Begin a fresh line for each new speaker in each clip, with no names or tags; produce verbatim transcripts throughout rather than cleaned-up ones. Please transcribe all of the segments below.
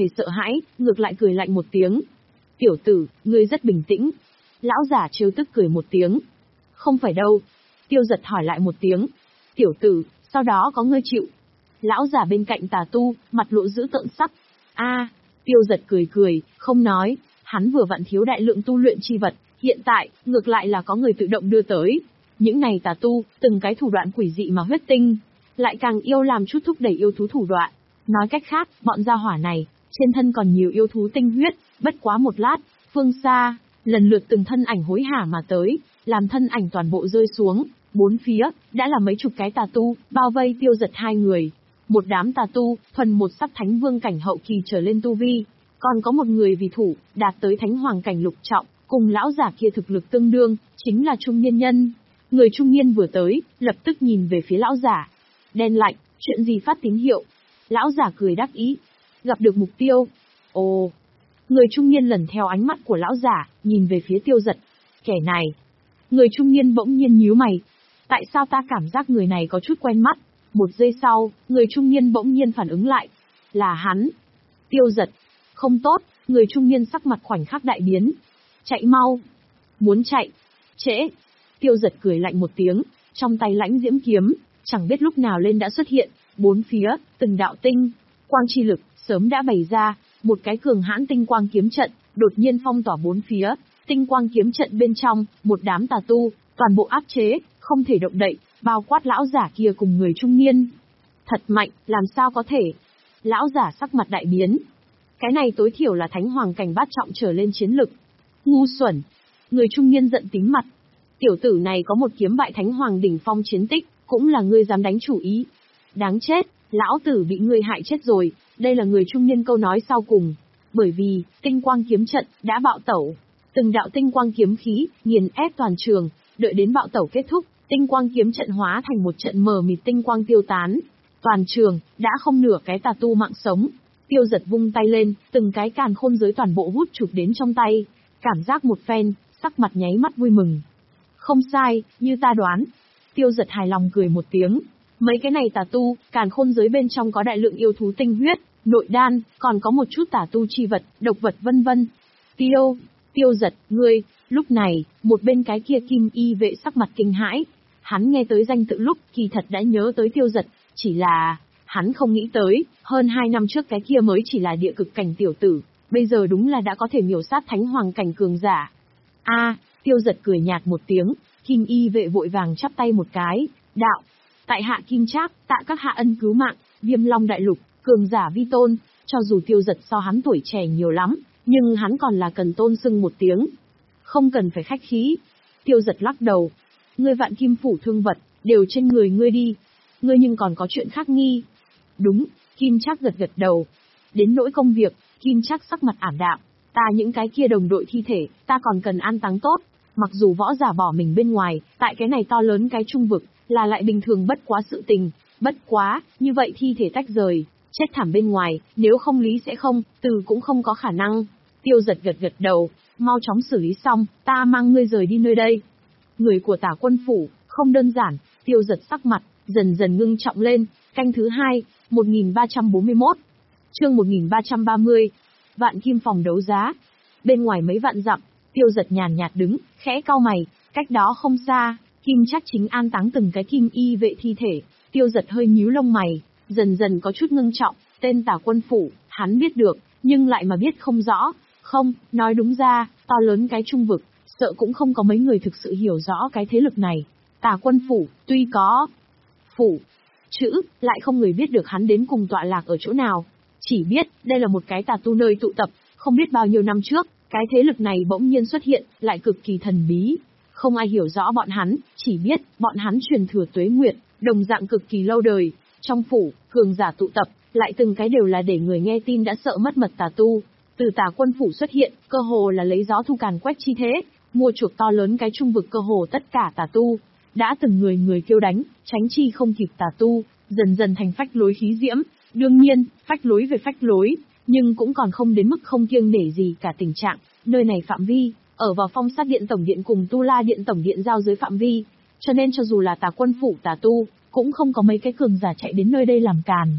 hề sợ hãi, ngược lại cười lạnh một tiếng. Tiểu tử, ngươi rất bình tĩnh. Lão giả trêu tức cười một tiếng. Không phải đâu. Tiêu Giật hỏi lại một tiếng. Tiểu tử, sau đó có ngươi chịu. Lão giả bên cạnh tà tu, mặt lộ dữ tợn sắc. A, Tiêu Giật cười cười, không nói. Hắn vừa vặn thiếu đại lượng tu luyện chi vật, hiện tại, ngược lại là có người tự động đưa tới. Những này tà tu, từng cái thủ đoạn quỷ dị mà huyết tinh, lại càng yêu làm chút thúc đẩy yêu thú thủ đoạn. Nói cách khác, bọn gia hỏa này, trên thân còn nhiều yêu thú tinh huyết, bất quá một lát, phương xa, lần lượt từng thân ảnh hối hả mà tới, làm thân ảnh toàn bộ rơi xuống, bốn phía, đã là mấy chục cái tà tu, bao vây Tiêu Giật hai người. Một đám tà tu, thuần một sắc thánh vương cảnh hậu kỳ trở lên tu vi, còn có một người vì thủ, đạt tới thánh hoàng cảnh lục trọng, cùng lão giả kia thực lực tương đương, chính là trung niên nhân. Người trung niên vừa tới, lập tức nhìn về phía lão giả. Đen lạnh, chuyện gì phát tín hiệu? Lão giả cười đắc ý. Gặp được mục tiêu. Ồ. Người trung niên lần theo ánh mắt của lão giả, nhìn về phía Tiêu Giật. Kẻ này. Người trung niên bỗng nhiên nhíu mày. Tại sao ta cảm giác người này có chút quen mắt? Một giây sau, người trung niên bỗng nhiên phản ứng lại. Là hắn. Tiêu Giật. Không tốt, người trung niên sắc mặt khoảnh khắc đại biến. Chạy mau. Muốn chạy. Trễ. Tiêu Giật cười lạnh một tiếng, trong tay lãnh diễm kiếm, chẳng biết lúc nào lên đã xuất hiện, bốn phía, từng đạo tinh, quang chi lực, sớm đã bày ra, một cái cường hãn tinh quang kiếm trận, đột nhiên phong tỏa bốn phía, tinh quang kiếm trận bên trong, một đám tà tu, toàn bộ áp chế, không thể động đậy, bao quát lão giả kia cùng người trung niên. Thật mạnh, làm sao có thể? Lão giả sắc mặt đại biến. Cái này tối thiểu là thánh hoàng cảnh bát trọng trở lên chiến lực. Ngu xuẩn. Người trung niên giận tím mặt. Tiểu tử này có một kiếm bại thánh hoàng đỉnh phong chiến tích, cũng là ngươi dám đánh chủ ý. Đáng chết, lão tử bị ngươi hại chết rồi, đây là người trung niên câu nói sau cùng. Bởi vì, tinh quang kiếm trận, đã bạo tẩu. Từng đạo tinh quang kiếm khí, nghiền ép toàn trường, đợi đến bạo tẩu kết thúc, tinh quang kiếm trận hóa thành một trận mờ mịt tinh quang tiêu tán. Toàn trường, đã không nửa cái tà tu mạng sống. Tiêu Giật vung tay lên, từng cái càn khôn giới toàn bộ hút chụp đến trong tay. Cảm giác một phen, sắc mặt nháy mắt vui mừng. Không sai, như ta đoán. Tiêu Giật hài lòng cười một tiếng. Mấy cái này tà tu, càn khôn giới bên trong có đại lượng yêu thú tinh huyết, nội đan, còn có một chút tà tu chi vật, độc vật vân vân. Tiêu, Tiêu Giật, ngươi, lúc này, một bên cái kia kim y vệ sắc mặt kinh hãi. Hắn nghe tới danh tự lúc, kỳ thật đã nhớ tới Tiêu Giật, chỉ là, hắn không nghĩ tới, hơn hai năm trước cái kia mới chỉ là địa cực cảnh tiểu tử, bây giờ đúng là đã có thể miểu sát thánh hoàng cảnh cường giả. A, Tiêu Giật cười nhạt một tiếng, kim y vệ vội vàng chắp tay một cái, đạo, tại hạ Kim Trác, tạ các hạ ân cứu mạng, Viêm Long đại lục, cường giả vi tôn, cho dù Tiêu Giật so hắn tuổi trẻ nhiều lắm, nhưng hắn còn là cần tôn xưng một tiếng. Không cần phải khách khí. Tiêu Giật lắc đầu. Ngươi vạn kim phủ thương vật, đều trên người ngươi đi. Ngươi nhưng còn có chuyện khác nghi. Đúng, Kim Trác gật gật đầu. Đến nỗi công việc, Kim Trác sắc mặt ảm đạm. Ta những cái kia đồng đội thi thể, ta còn cần an táng tốt. Mặc dù võ giả bỏ mình bên ngoài, tại cái này to lớn cái trung vực, là lại bình thường bất quá sự tình. Bất quá, như vậy thi thể tách rời, chết thảm bên ngoài, nếu không lý sẽ không, từ cũng không có khả năng. Tiêu Giật gật gật đầu, mau chóng xử lý xong, ta mang ngươi rời đi nơi đây. Người của Tả Quân Phủ, không đơn giản. Tiêu Giật sắc mặt, dần dần ngưng trọng lên. Canh thứ hai, một nghìn ba trăm bốn mươi mốt. Chương một nghìn ba trăm ba mươi. Vạn Kim phòng đấu giá. Bên ngoài mấy vạn dặm, Tiêu Giật nhàn nhạt đứng, khẽ cau mày, cách đó không xa, Kim Trác chính an táng từng cái kim y vệ thi thể. Tiêu Giật hơi nhíu lông mày, dần dần có chút ngưng trọng, tên Tả Quân Phủ, hắn biết được, nhưng lại mà biết không rõ. Không, nói đúng ra, to lớn cái trung vực, sợ cũng không có mấy người thực sự hiểu rõ cái thế lực này. Tả Quân Phủ, tuy có phủ chữ, lại không người biết được hắn đến cùng tọa lạc ở chỗ nào. Chỉ biết, đây là một cái tà tu nơi tụ tập, không biết bao nhiêu năm trước, cái thế lực này bỗng nhiên xuất hiện, lại cực kỳ thần bí. Không ai hiểu rõ bọn hắn, chỉ biết, bọn hắn truyền thừa tuế nguyệt, đồng dạng cực kỳ lâu đời. Trong phủ, cường giả tụ tập, lại từng cái đều là để người nghe tin đã sợ mất mật tà tu. Từ Tả Quân Phủ xuất hiện, cơ hồ là lấy gió thu càn quét chi thế, mua chuộc to lớn cái trung vực cơ hồ tất cả tà tu. Đã từng người người kêu đánh, tránh chi không kịp tà tu, dần dần thành phách lối khí diễm. Đương nhiên, phách lối về phách lối, nhưng cũng còn không đến mức không kiêng nể gì cả tình trạng. Nơi này phạm vi, ở vào Phong Sát Điện Tổng Điện cùng Tu La Điện Tổng Điện giao giới phạm vi, cho nên cho dù là Tả Quân Phủ tà tu, cũng không có mấy cái cường giả chạy đến nơi đây làm càn.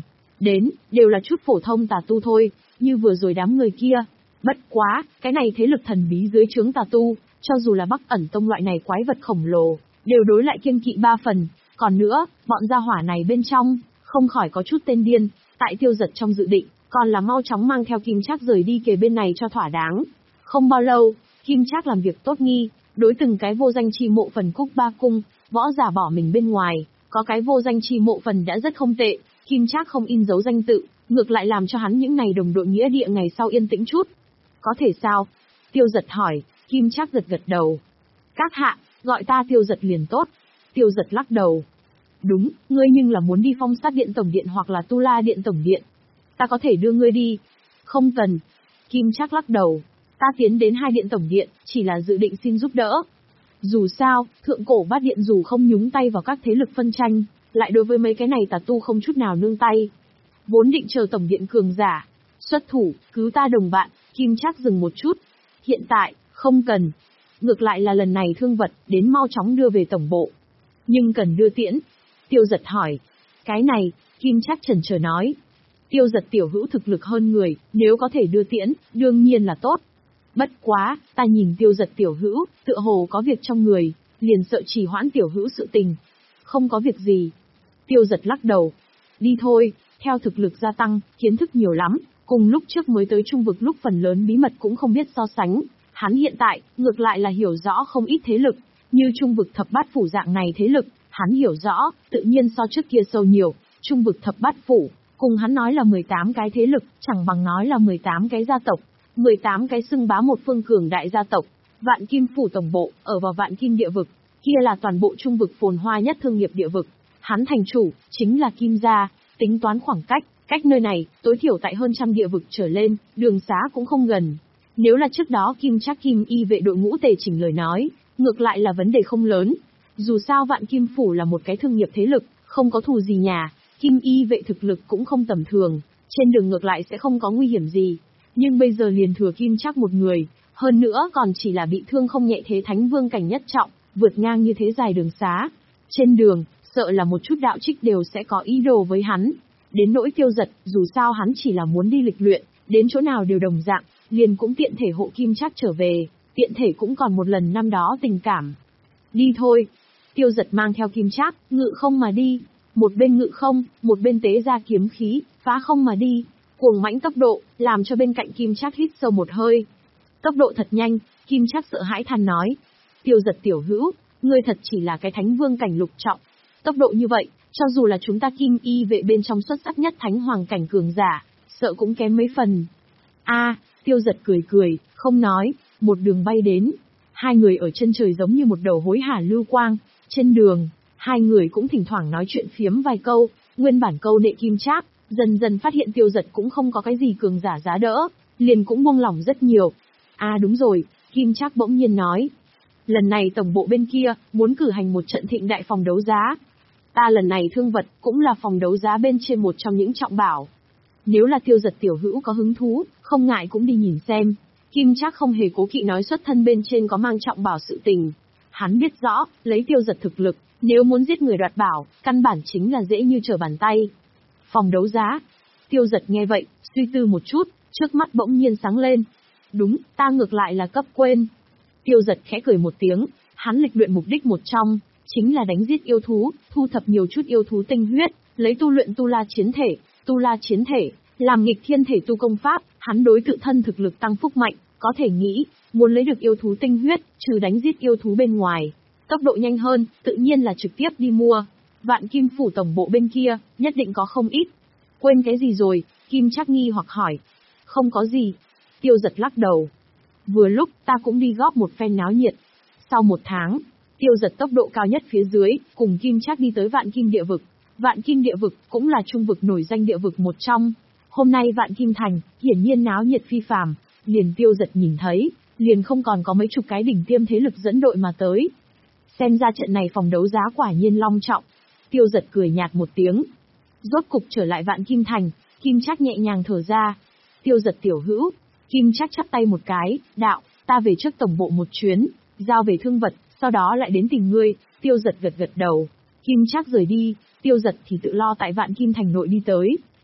đến, đều là chút phổ thông tà tu thôi, như vừa rồi đám người kia. Bất quá, cái này thế lực thần bí dưới trướng tà tu, cho dù là Bắc Ẩn Tông loại này quái vật khổng lồ, đều đối lại kiêng kỵ ba phần. Còn nữa, bọn gia hỏa này bên trong, không khỏi có chút tên điên, tại Tiêu Giật trong dự định, còn là mau chóng mang theo Kim Trác rời đi kề bên này cho thỏa đáng. Không bao lâu, Kim Trác làm việc tốt nghi, đối từng cái vô danh chi mộ phần Cúc Ba Cung, võ giả bỏ mình bên ngoài, có cái vô danh chi mộ phần đã rất không tệ, Kim Trác không in dấu danh tự, ngược lại làm cho hắn những này đồng đội nghĩa địa ngày sau yên tĩnh chút. Có thể sao? Tiêu Giật hỏi, Kim Trác gật gật đầu. Các hạ, gọi ta Tiêu Giật liền tốt. Tiêu Giật lắc đầu. Đúng, ngươi nhưng là muốn đi Phong Sát Điện Tổng Điện hoặc là Tu La Điện Tổng Điện. Ta có thể đưa ngươi đi. Không cần. Kim Trác lắc đầu. Ta tiến đến hai điện tổng điện, chỉ là dự định xin giúp đỡ. Dù sao, thượng cổ bát điện dù không nhúng tay vào các thế lực phân tranh, lại đối với mấy cái này tà tu không chút nào nương tay. Vốn định chờ tổng điện cường giả xuất thủ, cứu ta đồng bạn. Kim Trác dừng một chút. Hiện tại, không cần. Ngược lại là lần này thương vật, đến mau chóng đưa về tổng bộ. Nhưng cần đưa tiễn. Tiêu Giật hỏi. Cái này, Kim Trác chần chờ nói. Tiêu Giật tiểu hữu thực lực hơn người, nếu có thể đưa tiễn, đương nhiên là tốt. Bất quá, ta nhìn Tiêu Giật tiểu hữu, tựa hồ có việc trong người, liền sợ trì hoãn tiểu hữu sự tình. Không có việc gì. Tiêu Giật lắc đầu. Đi thôi, theo thực lực gia tăng, kiến thức nhiều lắm, cùng lúc trước mới tới trung vực lúc phần lớn bí mật cũng không biết so sánh. Hắn hiện tại, ngược lại là hiểu rõ không ít thế lực, như trung vực thập bát phủ dạng này thế lực, hắn hiểu rõ, tự nhiên so trước kia sâu nhiều. Trung vực thập bát phủ, cùng hắn nói là mười tám cái thế lực, chẳng bằng nói là mười tám cái gia tộc, mười tám cái xưng bá một phương cường đại gia tộc. Vạn Kim phủ tổng bộ, ở vào Vạn Kim địa vực, kia là toàn bộ trung vực phồn hoa nhất thương nghiệp địa vực. Hắn thành chủ, chính là Kim gia, tính toán khoảng cách, cách nơi này, tối thiểu tại hơn trăm địa vực trở lên, đường xá cũng không gần. Nếu là trước đó Kim Trác Kim y vệ đội ngũ tề chỉnh lời nói, ngược lại là vấn đề không lớn. Dù sao Vạn Kim phủ là một cái thương nghiệp thế lực, không có thù gì nhà, Kim y vệ thực lực cũng không tầm thường, trên đường ngược lại sẽ không có nguy hiểm gì. Nhưng bây giờ liền thừa Kim Trác một người, hơn nữa còn chỉ là bị thương không nhẹ thế thánh vương cảnh nhất trọng, vượt ngang như thế dài đường xá. Trên đường, sợ là một chút đạo trích đều sẽ có ý đồ với hắn. Đến nỗi Tiêu Giật, dù sao hắn chỉ là muốn đi lịch luyện, đến chỗ nào đều đồng dạng, liền cũng tiện thể hộ Kim Trác trở về, tiện thể cũng còn một lần năm đó tình cảm. Đi thôi. Tiêu Giật mang theo Kim Trác, ngự không mà đi. Một bên ngự không, một bên tế ra kiếm khí, phá không mà đi. Cuồng mãnh tốc độ, làm cho bên cạnh Kim Trác hít sâu một hơi. Tốc độ thật nhanh, Kim Trác sợ hãi than nói. Tiêu Giật tiểu hữu, ngươi thật chỉ là cái thánh vương cảnh lục trọng. Tốc độ như vậy, cho dù là chúng ta Kim y vệ bên trong xuất sắc nhất thánh hoàng cảnh cường giả, sợ cũng kém mấy phần. A, Tiêu Giật cười cười, không nói, một đường bay đến. Hai người ở chân trời giống như một đầu hối hả lưu quang. Trên đường, hai người cũng thỉnh thoảng nói chuyện phiếm vài câu, nguyên bản câu nệ Kim Trác, dần dần phát hiện Tiêu Giật cũng không có cái gì cường giả giá đỡ, liền cũng buông lỏng rất nhiều. À đúng rồi, Kim Trác bỗng nhiên nói. Lần này tổng bộ bên kia, muốn cử hành một trận thịnh đại phòng đấu giá. Ta lần này thương vật, cũng là phòng đấu giá bên trên một trong những trọng bảo. Nếu là Tiêu Giật tiểu hữu có hứng thú, không ngại cũng đi nhìn xem. Kim Trác không hề cố kỵ nói xuất thân bên trên có mang trọng bảo sự tình. Hắn biết rõ, lấy Tiêu Giật thực lực, nếu muốn giết người đoạt bảo, căn bản chính là dễ như trở bàn tay. Phòng đấu giá. Tiêu Giật nghe vậy, suy tư một chút, trước mắt bỗng nhiên sáng lên. Đúng, ta ngược lại là cấp quên. Tiêu Giật khẽ cười một tiếng, hắn lịch luyện mục đích một trong, chính là đánh giết yêu thú, thu thập nhiều chút yêu thú tinh huyết, lấy tu luyện tu la chiến thể, tu la chiến thể, làm nghịch thiên thể tu công pháp, hắn đối tự thân thực lực tăng phúc mạnh, có thể nghĩ, muốn lấy được yêu thú tinh huyết, trừ đánh giết yêu thú bên ngoài, tốc độ nhanh hơn, tự nhiên là trực tiếp đi mua. Vạn Kim phủ tổng bộ bên kia, nhất định có không ít. Quên cái gì rồi? Kim Trác nghi hoặc hỏi. Không có gì. Tiêu Giật lắc đầu. Vừa lúc, ta cũng đi góp một phen náo nhiệt. Sau một tháng, Tiêu Giật tốc độ cao nhất phía dưới, cùng Kim Trác đi tới Vạn Kim địa vực. Vạn Kim địa vực cũng là trung vực nổi danh địa vực một trong. Hôm nay Vạn Kim thành, hiển nhiên náo nhiệt phi phàm, liền Tiêu Giật nhìn thấy, liền không còn có mấy chục cái đỉnh tiêm thế lực dẫn đội mà tới. Xem ra trận này phòng đấu giá quả nhiên long trọng. Tiêu Giật cười nhạt một tiếng. Rốt cục trở lại Vạn Kim thành, Kim Trác nhẹ nhàng thở ra. Tiêu Giật tiểu hữu. Kim Trác chắp tay một cái, đạo, ta về trước tổng bộ một chuyến, giao về thương vật, sau đó lại đến tìm ngươi. Tiêu Giật gật gật đầu. Kim Trác rời đi, Tiêu Giật thì tự lo tại Vạn Kim thành nội đi tới.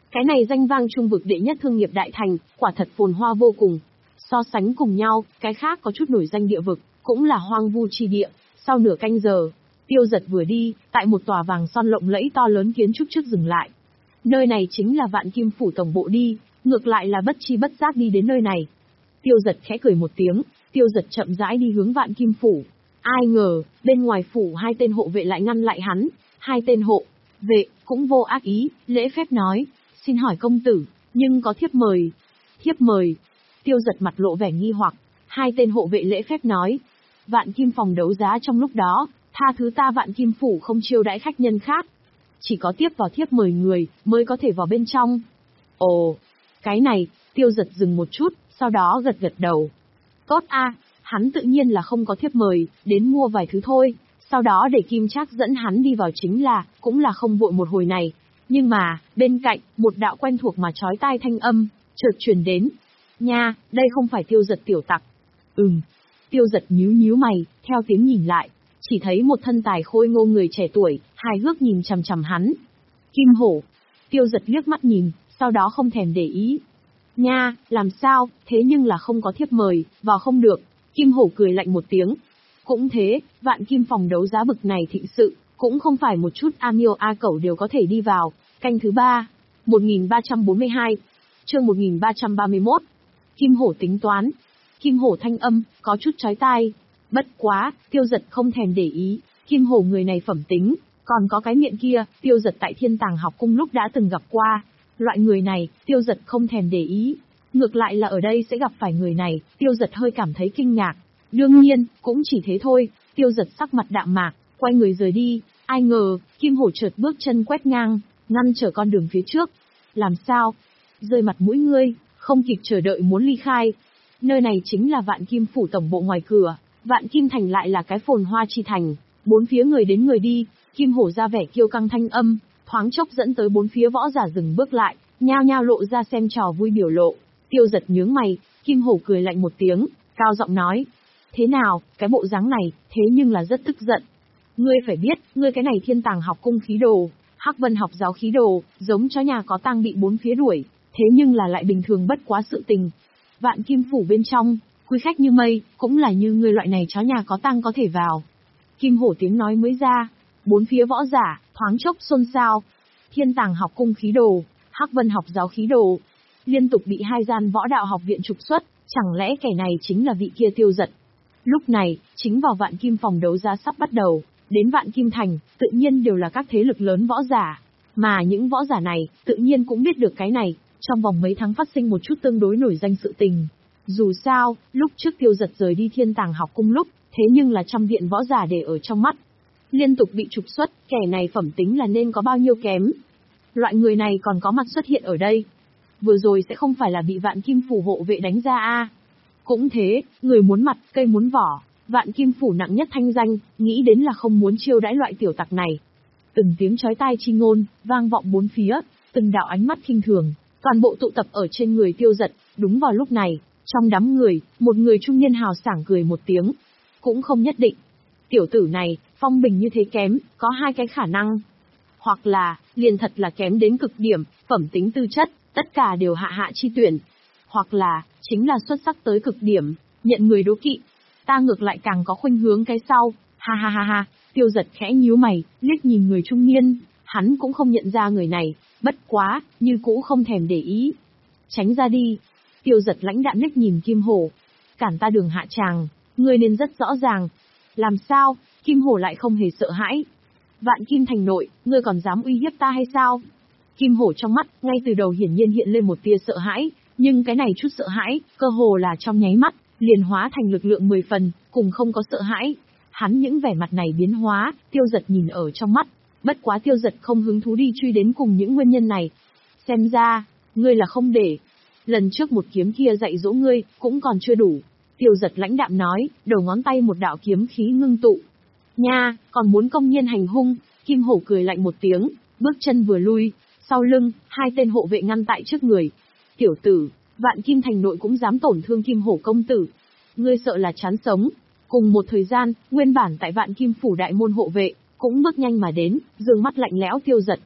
Cái này danh vang trung vực đệ nhất thương nghiệp đại thành, quả thật phồn hoa vô cùng. So sánh cùng nhau, cái khác có chút nổi danh địa vực, cũng là hoang vu chi địa. Sau nửa canh giờ, Tiêu Giật vừa đi, tại một tòa vàng son lộng lẫy to lớn kiến trúc trước dừng lại. Nơi này chính là Vạn Kim Phủ tổng bộ đi, ngược lại là bất chi bất giác đi đến nơi này. Tiêu Giật khẽ cười một tiếng, Tiêu Giật chậm rãi đi hướng Vạn Kim Phủ. Ai ngờ, bên ngoài phủ hai tên hộ vệ lại ngăn lại hắn. Hai tên hộ vệ cũng vô ác ý, lễ phép nói, xin hỏi công tử, nhưng có thiếp mời. Thiếp mời. Tiêu Giật mặt lộ vẻ nghi hoặc. Hai tên hộ vệ lễ phép nói, Vạn Kim phòng đấu giá trong lúc đó, tha thứ ta Vạn Kim Phủ không chiêu đãi khách nhân khác. Chỉ có tiếp vào thiếp mời người, mới có thể vào bên trong. Ồ, cái này, Tiêu Giật dừng một chút, sau đó gật gật đầu. Tốt a, hắn tự nhiên là không có thiếp mời, đến mua vài thứ thôi, sau đó để Kim Trác dẫn hắn đi vào chính là, cũng là không vội một hồi này. Nhưng mà, bên cạnh, một đạo quen thuộc mà chói tai thanh âm, chợt truyền đến. Nha, đây không phải Tiêu Giật tiểu tặc. Ừm. Tiêu Giật nhíu nhíu mày, theo tiếng nhìn lại, chỉ thấy một thân tài khôi ngô người trẻ tuổi, hài hước nhìn chằm chằm hắn. Kim Hổ. Tiêu Giật liếc mắt nhìn, sau đó không thèm để ý. Nha, làm sao, thế nhưng là không có thiếp mời, vào không được. Kim Hổ cười lạnh một tiếng. Cũng thế, Vạn Kim phòng đấu giá bực này thịnh sự, cũng không phải một chút a miêu a cẩu đều có thể đi vào. Canh thứ ba, một nghìn ba trăm bốn mươi hai, chương một nghìn ba trăm ba mươi mốt. Kim Hổ tính toán. Kim Hổ thanh âm, có chút chói tai. Bất quá, Tiêu Giật không thèm để ý, Kim Hổ người này phẩm tính, còn có cái miệng kia, Tiêu Giật tại Thiên Tàng học cung lúc đã từng gặp qua. Loại người này, Tiêu Giật không thèm để ý. Ngược lại là ở đây sẽ gặp phải người này, Tiêu Giật hơi cảm thấy kinh ngạc. Đương nhiên, cũng chỉ thế thôi, Tiêu Giật sắc mặt đạm mạc, quay người rời đi. Ai ngờ, Kim Hổ chợt bước chân quét ngang, ngăn trở con đường phía trước. Làm sao? Rơi mặt mũi ngươi, không kịp chờ đợi muốn ly khai. Nơi này chính là Vạn Kim Phủ tổng bộ ngoài cửa, Vạn Kim Thành lại là cái phồn hoa chi thành, bốn phía người đến người đi. Kim Hổ ra vẻ kiêu căng thanh âm, thoáng chốc dẫn tới bốn phía võ giả dừng bước lại, nhao nhao lộ ra xem trò vui biểu lộ. Tiêu Giật nhướng mày, Kim Hổ cười lạnh một tiếng, cao giọng nói: thế nào, cái bộ dáng này, thế nhưng là rất tức giận. Ngươi phải biết, ngươi cái này Thiên Tàng học cung khí đồ, Hắc Vân học giáo khí đồ, giống chó nhà có tang bị bốn phía đuổi, thế nhưng là lại bình thường bất quá sự tình. Vạn Kim Phủ bên trong, quý khách như mây, cũng là như ngươi loại này chó nhà có tang có thể vào. Kim Hổ tiếng nói mới ra, bốn phía võ giả, thoáng chốc xôn xao. Thiên Tàng học cung khí đồ, Hắc Vân học giáo khí đồ, liên tục bị hai gian võ đạo học viện trục xuất, chẳng lẽ kẻ này chính là vị kia Tiêu Giật? Lúc này, chính vào Vạn Kim phòng đấu giá sắp bắt đầu, đến Vạn Kim Thành, tự nhiên đều là các thế lực lớn võ giả. Mà những võ giả này, tự nhiên cũng biết được cái này, trong vòng mấy tháng phát sinh một chút tương đối nổi danh sự tình. Dù sao, lúc trước Tiêu Giật rời đi Thiên Tàng học cung lúc, thế nhưng là trăm viện võ giả để ở trong mắt. Liên tục bị trục xuất, kẻ này phẩm tính là nên có bao nhiêu kém. Loại người này còn có mặt xuất hiện ở đây. Vừa rồi sẽ không phải là bị Vạn Kim Phủ hộ vệ đánh ra a à. Cũng thế, người muốn mặt, cây muốn vỏ, Vạn Kim Phủ nặng nhất thanh danh, nghĩ đến là không muốn chiêu đãi loại tiểu tặc này. Từng tiếng chói tai chi ngôn, vang vọng bốn phía, từng đạo ánh mắt khinh thường, toàn bộ tụ tập ở trên người Tiêu Giật. Đúng vào lúc này, trong đám người, một người trung niên hào sảng cười một tiếng. Cũng không nhất định. Tiểu tử này, phong bình như thế kém, có hai cái khả năng. Hoặc là, liền thật là kém đến cực điểm, phẩm tính tư chất, tất cả đều hạ hạ chi tuyển. Hoặc là, chính là xuất sắc tới cực điểm, nhận người đố kỵ. Ta ngược lại càng có khuynh hướng cái sau, ha ha ha ha. Tiêu Giật khẽ nhíu mày, liếc nhìn người trung niên, hắn cũng không nhận ra người này, bất quá, như cũ không thèm để ý. Tránh ra đi. Tiêu Giật lãnh đạm liếc nhìn Kim Hổ. Cản ta đường hạ tràng, ngươi nên rất rõ ràng. Làm sao, Kim Hổ lại không hề sợ hãi. Vạn Kim Thành nội, ngươi còn dám uy hiếp ta hay sao? Kim Hổ trong mắt, ngay từ đầu hiển nhiên hiện lên một tia sợ hãi, nhưng cái này chút sợ hãi, cơ hồ là trong nháy mắt, liền hóa thành lực lượng mười phần, cùng không có sợ hãi. Hắn những vẻ mặt này biến hóa, Tiêu Giật nhìn ở trong mắt, bất quá Tiêu Giật không hứng thú đi truy đến cùng những nguyên nhân này. Xem ra, ngươi là không để. Lần trước một kiếm kia dạy dỗ ngươi, cũng còn chưa đủ. Tiêu Giật lãnh đạm nói, đầu ngón tay một đạo kiếm khí ngưng tụ. Nha, còn muốn công nhiên hành hung. Kim Hổ cười lạnh một tiếng, bước chân vừa lui, sau lưng, hai tên hộ vệ ngăn tại trước người. Tiểu tử, Vạn Kim Thành nội cũng dám tổn thương Kim Hổ công tử. Ngươi sợ là chán sống. Cùng một thời gian, nguyên bản tại Vạn Kim Phủ đại môn hộ vệ, cũng bước nhanh mà đến, dương mắt lạnh lẽo Tiêu Giật.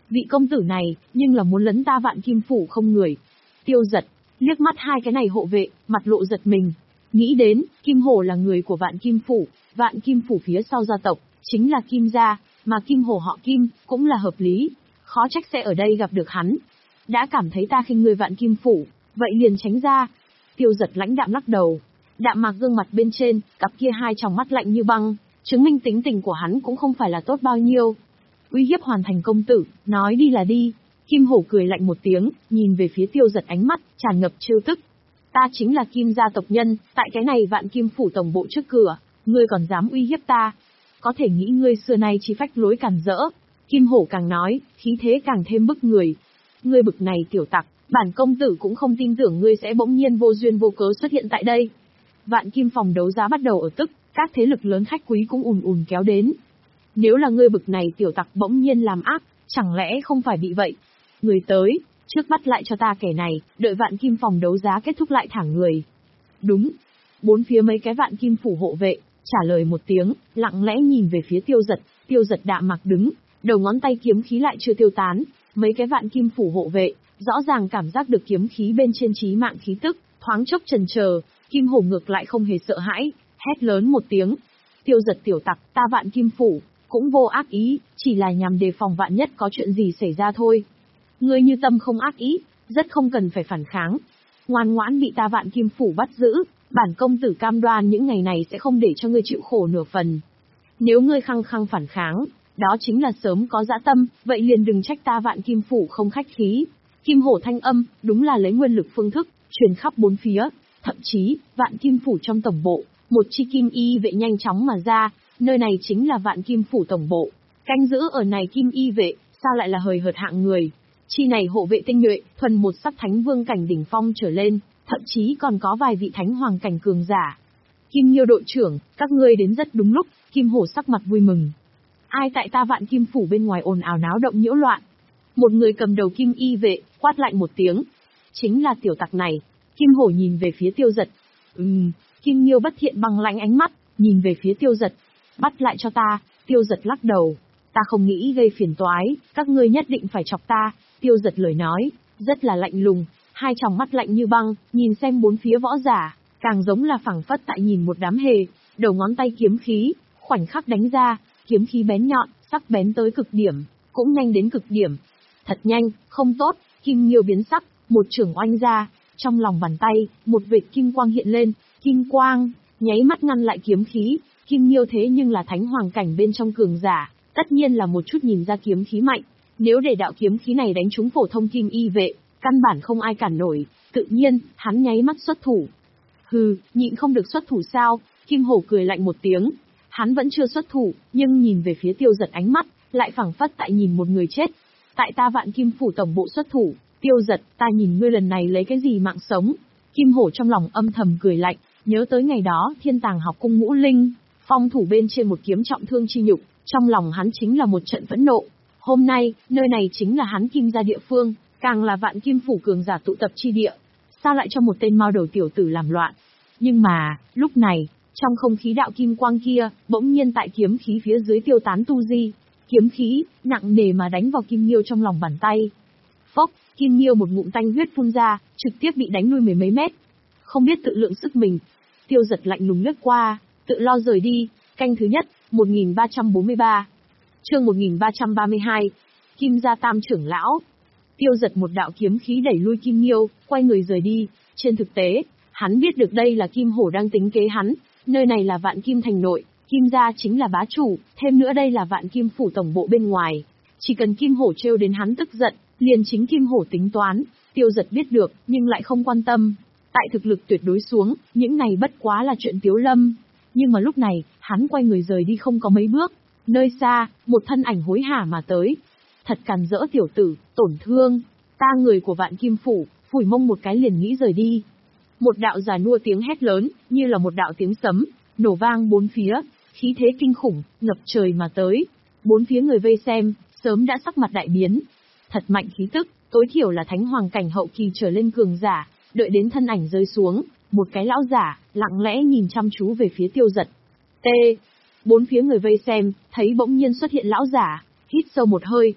Vị công tử này, nhưng là muốn lấn ta Vạn Kim phủ không người. Tiêu Giật, liếc mắt hai cái này hộ vệ, mặt lộ giật mình. Nghĩ đến, Kim Hổ là người của Vạn Kim phủ, Vạn Kim phủ phía sau gia tộc, chính là Kim gia, mà Kim Hổ họ Kim, cũng là hợp lý. Khó trách sẽ ở đây gặp được hắn. Đã cảm thấy ta khinh người Vạn Kim phủ, vậy liền tránh ra. Tiêu Giật lãnh đạm lắc đầu. Đạm mạc gương mặt bên trên, cặp kia hai tròng mắt lạnh như băng, chứng minh tính tình của hắn cũng không phải là tốt bao nhiêu. Uy hiếp hoàn thành công tử, nói đi là đi. Kim Hổ cười lạnh một tiếng, nhìn về phía Tiêu Giật ánh mắt, tràn ngập trêu tức. Ta chính là Kim gia tộc nhân, tại cái này Vạn Kim phủ tổng bộ trước cửa, ngươi còn dám uy hiếp ta. Có thể nghĩ ngươi xưa nay chỉ phách lối cản rỡ. Kim Hổ càng nói, khí thế càng thêm bức người. Ngươi bực này tiểu tặc, bản công tử cũng không tin tưởng ngươi sẽ bỗng nhiên vô duyên vô cớ xuất hiện tại đây. Vạn Kim phòng đấu giá bắt đầu ở tức, các thế lực lớn khách quý cũng ùn ùn kéo đến. Nếu là ngươi bực này tiểu tặc bỗng nhiên làm ác, chẳng lẽ không phải bị vậy? Người tới, trước bắt lại cho ta kẻ này, đợi Vạn Kim phòng đấu giá kết thúc lại thả người. Đúng. Bốn phía mấy cái Vạn Kim phủ hộ vệ, trả lời một tiếng, lặng lẽ nhìn về phía Tiêu Giật. Tiêu Giật đạm mặc đứng, đầu ngón tay kiếm khí lại chưa tiêu tán. Mấy cái Vạn Kim phủ hộ vệ, rõ ràng cảm giác được kiếm khí bên trên chí mạng khí tức, thoáng chốc chần chờ. Kim Hổ ngược lại không hề sợ hãi, hét lớn một tiếng. Tiêu Giật tiểu tặc, ta Vạn Kim phủ, cũng vô ác ý, chỉ là nhằm đề phòng vạn nhất có chuyện gì xảy ra thôi. Ngươi như tâm không ác ý, rất không cần phải phản kháng. Ngoan ngoãn bị ta Vạn Kim phủ bắt giữ, bản công tử cam đoan những ngày này sẽ không để cho ngươi chịu khổ nửa phần. Nếu ngươi khăng khăng phản kháng, đó chính là sớm có dã tâm, vậy liền đừng trách ta Vạn Kim phủ không khách khí. Kim Hổ thanh âm, đúng là lấy nguyên lực phương thức, truyền khắp bốn phía. Thậm chí, Vạn Kim phủ trong tổng bộ, một chi kim y vệ nhanh chóng mà ra, nơi này chính là Vạn Kim phủ tổng bộ. Canh giữ ở này kim y vệ, sao lại là hời hợt hạng người. Chi này hộ vệ tinh nhuệ, thuần một sắc thánh vương cảnh đỉnh phong trở lên, thậm chí còn có vài vị thánh hoàng cảnh cường giả. Kim Nghiêu đội trưởng, các ngươi đến rất đúng lúc. Kim Hổ sắc mặt vui mừng. Ai tại ta Vạn Kim phủ bên ngoài ồn ào náo động nhiễu loạn? Một người cầm đầu kim y vệ, quát lạnh một tiếng. Chính là tiểu tặc này. Kim Hổ nhìn về phía Tiêu Giật. Ừm, Kim Nghiêu bất thiện băng lãnh ánh mắt, nhìn về phía Tiêu Giật. Bắt lại cho ta. Tiêu Giật lắc đầu. Ta không nghĩ gây phiền toái, các ngươi nhất định phải chọc ta. Tiêu Giật lời nói, rất là lạnh lùng, hai tròng mắt lạnh như băng, nhìn xem bốn phía võ giả, càng giống là phảng phất tại nhìn một đám hề, đầu ngón tay kiếm khí, khoảnh khắc đánh ra, kiếm khí bén nhọn, sắc bén tới cực điểm, cũng nhanh đến cực điểm. Thật nhanh, không tốt, Kim Nghiêu biến sắc, một chưởng oanh ra, trong lòng bàn tay, một vệt kim quang hiện lên, kim quang, nháy mắt ngăn lại kiếm khí. Kim Nghiêu thế nhưng là thánh hoàng cảnh bên trong cường giả, tất nhiên là một chút nhìn ra kiếm khí mạnh. Nếu để đạo kiếm khí này đánh trúng phổ thông kim y vệ, căn bản không ai cản nổi, tự nhiên, hắn nháy mắt xuất thủ. Hừ, nhịn không được xuất thủ sao? Kim Hổ cười lạnh một tiếng. Hắn vẫn chưa xuất thủ, nhưng nhìn về phía Tiêu Giật ánh mắt, lại phảng phất tại nhìn một người chết. Tại ta Vạn Kim phủ tổng bộ xuất thủ, Tiêu Giật, ta nhìn ngươi lần này lấy cái gì mạng sống? Kim Hổ trong lòng âm thầm cười lạnh, nhớ tới ngày đó Thiên Tàng học cung ngũ linh, phong thủ bên trên một kiếm trọng thương chi nhục, trong lòng hắn chính là một trận phẫn nộ. Hôm nay, nơi này chính là hắn Kim gia địa phương, càng là Vạn Kim phủ cường giả tụ tập chi địa. Sao lại cho một tên mao đầu tiểu tử làm loạn? Nhưng mà, lúc này, trong không khí đạo kim quang kia, bỗng nhiên tại kiếm khí phía dưới tiêu tán tu di. Kiếm khí, nặng nề mà đánh vào Kim Nghiêu trong lòng bàn tay. Phốc, Kim Nghiêu một ngụm tanh huyết phun ra, trực tiếp bị đánh lui mười mấy mét. Không biết tự lượng sức mình. Tiêu Giật lạnh lùng lướt qua, tự lo rời đi. Canh thứ nhất, một nghìn ba trăm bốn mươi ba. Chương một nghìn ba trăm ba mươi hai. Kim gia tam trưởng lão. Tiêu Giật một đạo kiếm khí đẩy lui Kim Nghiêu, quay người rời đi. Trên thực tế, hắn biết được đây là Kim Hổ đang tính kế hắn. Nơi này là Vạn Kim thành nội, Kim gia chính là bá chủ, thêm nữa đây là Vạn Kim phủ tổng bộ bên ngoài. Chỉ cần Kim Hổ trêu đến hắn tức giận, liền chính Kim Hổ tính toán. Tiêu Giật biết được, nhưng lại không quan tâm. Tại thực lực tuyệt đối xuống, những này bất quá là chuyện tiếu lâm. Nhưng mà lúc này, hắn quay người rời đi không có mấy bước. Nơi xa, một thân ảnh hối hả mà tới. Thật càn rỡ tiểu tử, tổn thương. Ta người của Vạn Kim phủ, phủi mông một cái liền nghĩ rời đi. Một đạo già nua tiếng hét lớn, như là một đạo tiếng sấm, nổ vang bốn phía, khí thế kinh khủng, ngập trời mà tới. Bốn phía người vây xem, sớm đã sắc mặt đại biến. Thật mạnh khí tức, tối thiểu là thánh hoàng cảnh hậu kỳ trở lên cường giả, đợi đến thân ảnh rơi xuống, một cái lão giả, lặng lẽ nhìn chăm chú về phía Tiêu Giật. T. Bốn phía người vây xem, thấy bỗng nhiên xuất hiện lão giả, hít sâu một hơi.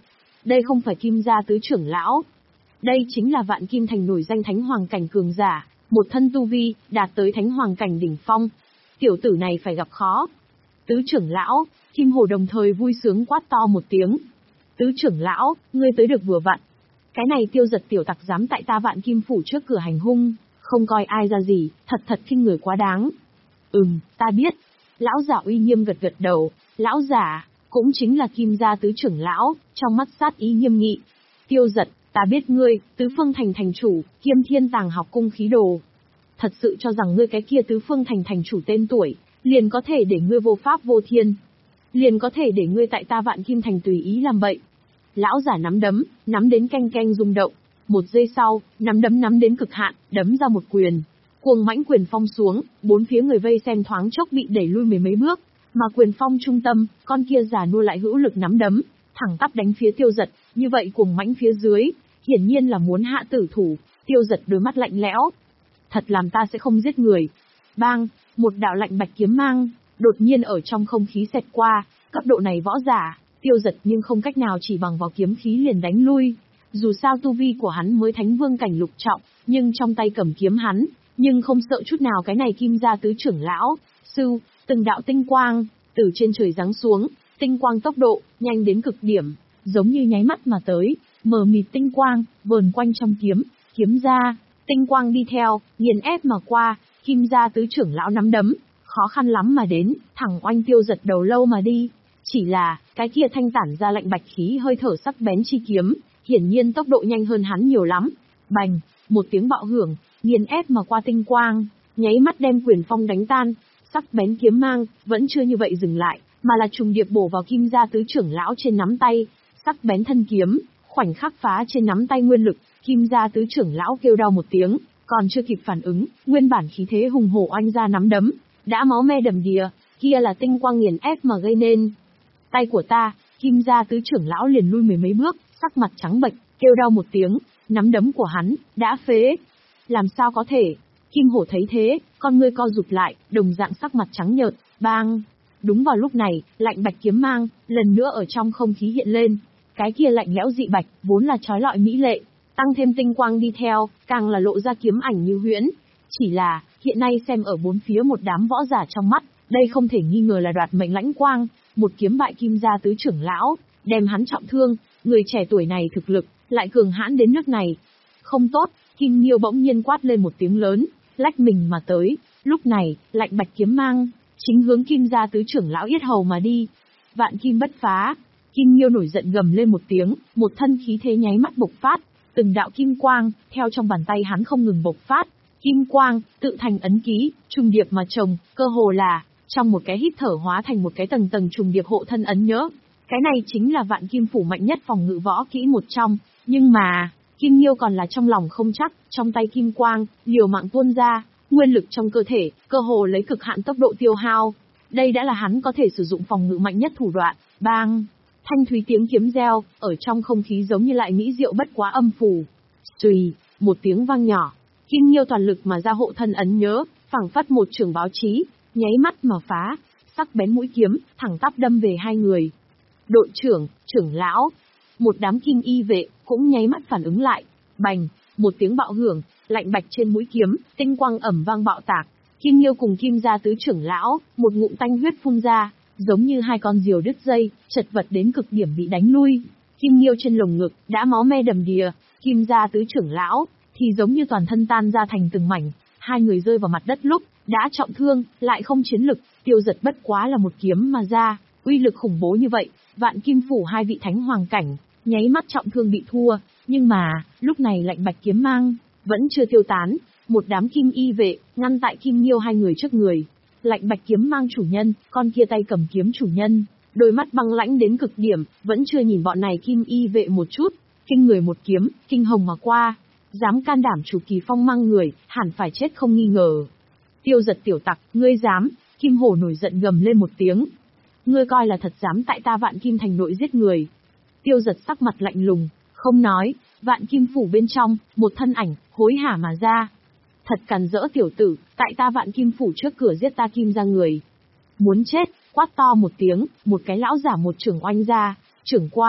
Đây không phải Kim gia tứ trưởng lão. Đây chính là Vạn Kim Thành nổi danh thánh hoàng cảnh cường giả, một thân tu vi, đạt tới thánh hoàng cảnh đỉnh phong. Tiểu tử này phải gặp khó. Tứ trưởng lão, Kim Hổ đồng thời vui sướng quát to một tiếng. Tứ trưởng lão, ngươi tới được vừa vặn. Cái này Tiêu Giật tiểu tặc dám tại ta Vạn Kim phủ trước cửa hành hung, không coi ai ra gì, thật thật khinh người quá đáng. Ừm, ta biết. Lão giả uy nghiêm gật gật đầu, lão giả, cũng chính là Kim gia tứ trưởng lão, trong mắt sát ý nghiêm nghị. Tiêu Giật, ta biết ngươi, Tứ Phương Thành thành chủ, kiêm Thiên Tàng học cung khí đồ. Thật sự cho rằng ngươi cái kia Tứ Phương Thành thành chủ tên tuổi, liền có thể để ngươi vô pháp vô thiên. Liền có thể để ngươi tại ta Vạn Kim Thành tùy ý làm bậy. Lão giả nắm đấm, nắm đến canh canh rung động. Một giây sau, nắm đấm nắm đến cực hạn, đấm ra một quyền. Cuồng mãnh quyền phong xuống, bốn phía người vây xem thoáng chốc bị đẩy lui mười mấy bước. Mà quyền phong trung tâm, con kia già nua lại hữu lực nắm đấm, thẳng tắp đánh phía Tiêu Giật, như vậy cuồng mãnh phía dưới, hiển nhiên là muốn hạ tử thủ. Tiêu Giật đôi mắt lạnh lẽo. Thật làm ta sẽ không giết người. Bang, một đạo lạnh bạch kiếm mang, đột nhiên ở trong không khí xẹt qua, cấp độ này võ giả, Tiêu Giật nhưng không cách nào chỉ bằng vào kiếm khí liền đánh lui. Dù sao tu vi của hắn mới thánh vương cảnh lục trọng, nhưng trong tay cầm kiếm hắn, nhưng không sợ chút nào cái này Kim gia tứ trưởng lão. Sư, từng đạo tinh quang, từ trên trời giáng xuống, tinh quang tốc độ, nhanh đến cực điểm, giống như nháy mắt mà tới, mờ mịt tinh quang, vờn quanh trong kiếm, kiếm ra, tinh quang đi theo, nghiền ép mà qua, Kim gia tứ trưởng lão nắm đấm, khó khăn lắm mà đến, thẳng oanh Tiêu Giật đầu lâu mà đi. Chỉ là, cái kia thanh tản ra lạnh bạch khí hơi thở sắc bén chi kiếm, hiển nhiên tốc độ nhanh hơn hắn nhiều lắm. Bành, một tiếng bạo hưởng, nghiền ép mà qua tinh quang, nháy mắt đem quyền phong đánh tan. Sắc bén kiếm mang, vẫn chưa như vậy dừng lại, mà là trùng điệp bổ vào Kim gia tứ trưởng lão trên nắm tay. Sắc bén thân kiếm, khoảnh khắc phá trên nắm tay nguyên lực, Kim gia tứ trưởng lão kêu đau một tiếng, còn chưa kịp phản ứng, nguyên bản khí thế hùng hổ oanh ra nắm đấm, đã máu me đầm đìa, kia là tinh quang nghiền ép mà gây nên. Tay của ta, Kim gia tứ trưởng lão liền lui mười mấy bước, sắc mặt trắng bệch, kêu đau một tiếng, nắm đấm của hắn, đã phế. Làm sao có thể? Kim Hổ thấy thế, con ngươi co rụt lại, đồng dạng sắc mặt trắng nhợt, bang. Đúng vào lúc này, lạnh bạch kiếm mang, lần nữa ở trong không khí hiện lên. Cái kia lạnh lẽo dị bạch, vốn là chói lọi mỹ lệ, tăng thêm tinh quang đi theo, càng là lộ ra kiếm ảnh như huyễn. Chỉ là, hiện nay xem ở bốn phía một đám võ giả trong mắt, đây không thể nghi ngờ là đoạt mệnh lãnh quang, một kiếm bại Kim gia tứ trưởng lão, đem hắn trọng thương, người trẻ tuổi này thực lực, lại cường hãn đến nước này. Không tốt, Kim Nghiêu bỗng nhiên quát lên một tiếng lớn, lách mình mà tới, lúc này, lạnh bạch kiếm mang, chính hướng Kim gia tứ trưởng lão yết hầu mà đi. Vạn kim bất phá, Kim Nghiêu nổi giận gầm lên một tiếng, một thân khí thế nháy mắt bộc phát, từng đạo kim quang, theo trong bàn tay hắn không ngừng bộc phát, kim quang, tự thành ấn ký, trùng điệp mà chồng, cơ hồ là, trong một cái hít thở hóa thành một cái tầng tầng trùng điệp hộ thân ấn nhớ. Cái này chính là Vạn Kim phủ mạnh nhất phòng ngự võ kỹ một trong, nhưng mà, Kim Nghiêu còn là trong lòng không chắc, trong tay kim quang, liều mạng tuôn ra, nguyên lực trong cơ thể, cơ hồ lấy cực hạn tốc độ tiêu hao. Đây đã là hắn có thể sử dụng phòng ngự mạnh nhất thủ đoạn. Bang! Thanh thúy tiếng kiếm reo, ở trong không khí giống như lại mỹ diệu bất quá âm phù. Xùy, một tiếng vang nhỏ, Kim Nghiêu toàn lực mà ra hộ thân ấn nhớ, phảng phất một trường báo chí, nháy mắt mà phá, sắc bén mũi kiếm, thẳng tắp đâm về hai người. Đội trưởng, trưởng lão, một đám kim y vệ, cũng nháy mắt phản ứng lại. Bành, một tiếng bạo hưởng, lạnh bạch trên mũi kiếm, tinh quang ẩm vang bạo tạc. Kim Nghiêu cùng Kim gia tứ trưởng lão, một ngụm tanh huyết phun ra, giống như hai con diều đứt dây, chật vật đến cực điểm bị đánh lui. Kim Nghiêu trên lồng ngực, đã máu me đầm đìa, Kim gia tứ trưởng lão, thì giống như toàn thân tan ra thành từng mảnh. Hai người rơi vào mặt đất lúc, đã trọng thương, lại không chiến lực, Tiêu Giật bất quá là một kiếm mà ra, uy lực khủng bố như vậy, Vạn Kim phủ hai vị thánh hoàng cảnh, nháy mắt trọng thương bị thua, nhưng mà, lúc này lạnh bạch kiếm mang, vẫn chưa tiêu tán, một đám kim y vệ, ngăn tại Kim Nghiêu hai người trước người. Lạnh bạch kiếm mang chủ nhân, con kia tay cầm kiếm chủ nhân, đôi mắt băng lãnh đến cực điểm, vẫn chưa nhìn bọn này kim y vệ một chút, kinh người một kiếm, kinh hồng mà qua, dám can đảm chủ kỳ phong mang người, hẳn phải chết không nghi ngờ. Tiêu Giật tiểu tặc, ngươi dám? Kim Hổ nổi giận gầm lên một tiếng. Ngươi coi là thật dám tại ta Vạn Kim thành nội giết người? Tiêu Giật sắc mặt lạnh lùng, không nói. Vạn Kim phủ bên trong, một thân ảnh, hối hả mà ra. Thật càn rỡ tiểu tử, tại ta Vạn Kim phủ trước cửa giết ta Kim ra người. Muốn chết, quát to một tiếng, một cái lão giả một trưởng oanh ra, trưởng qua,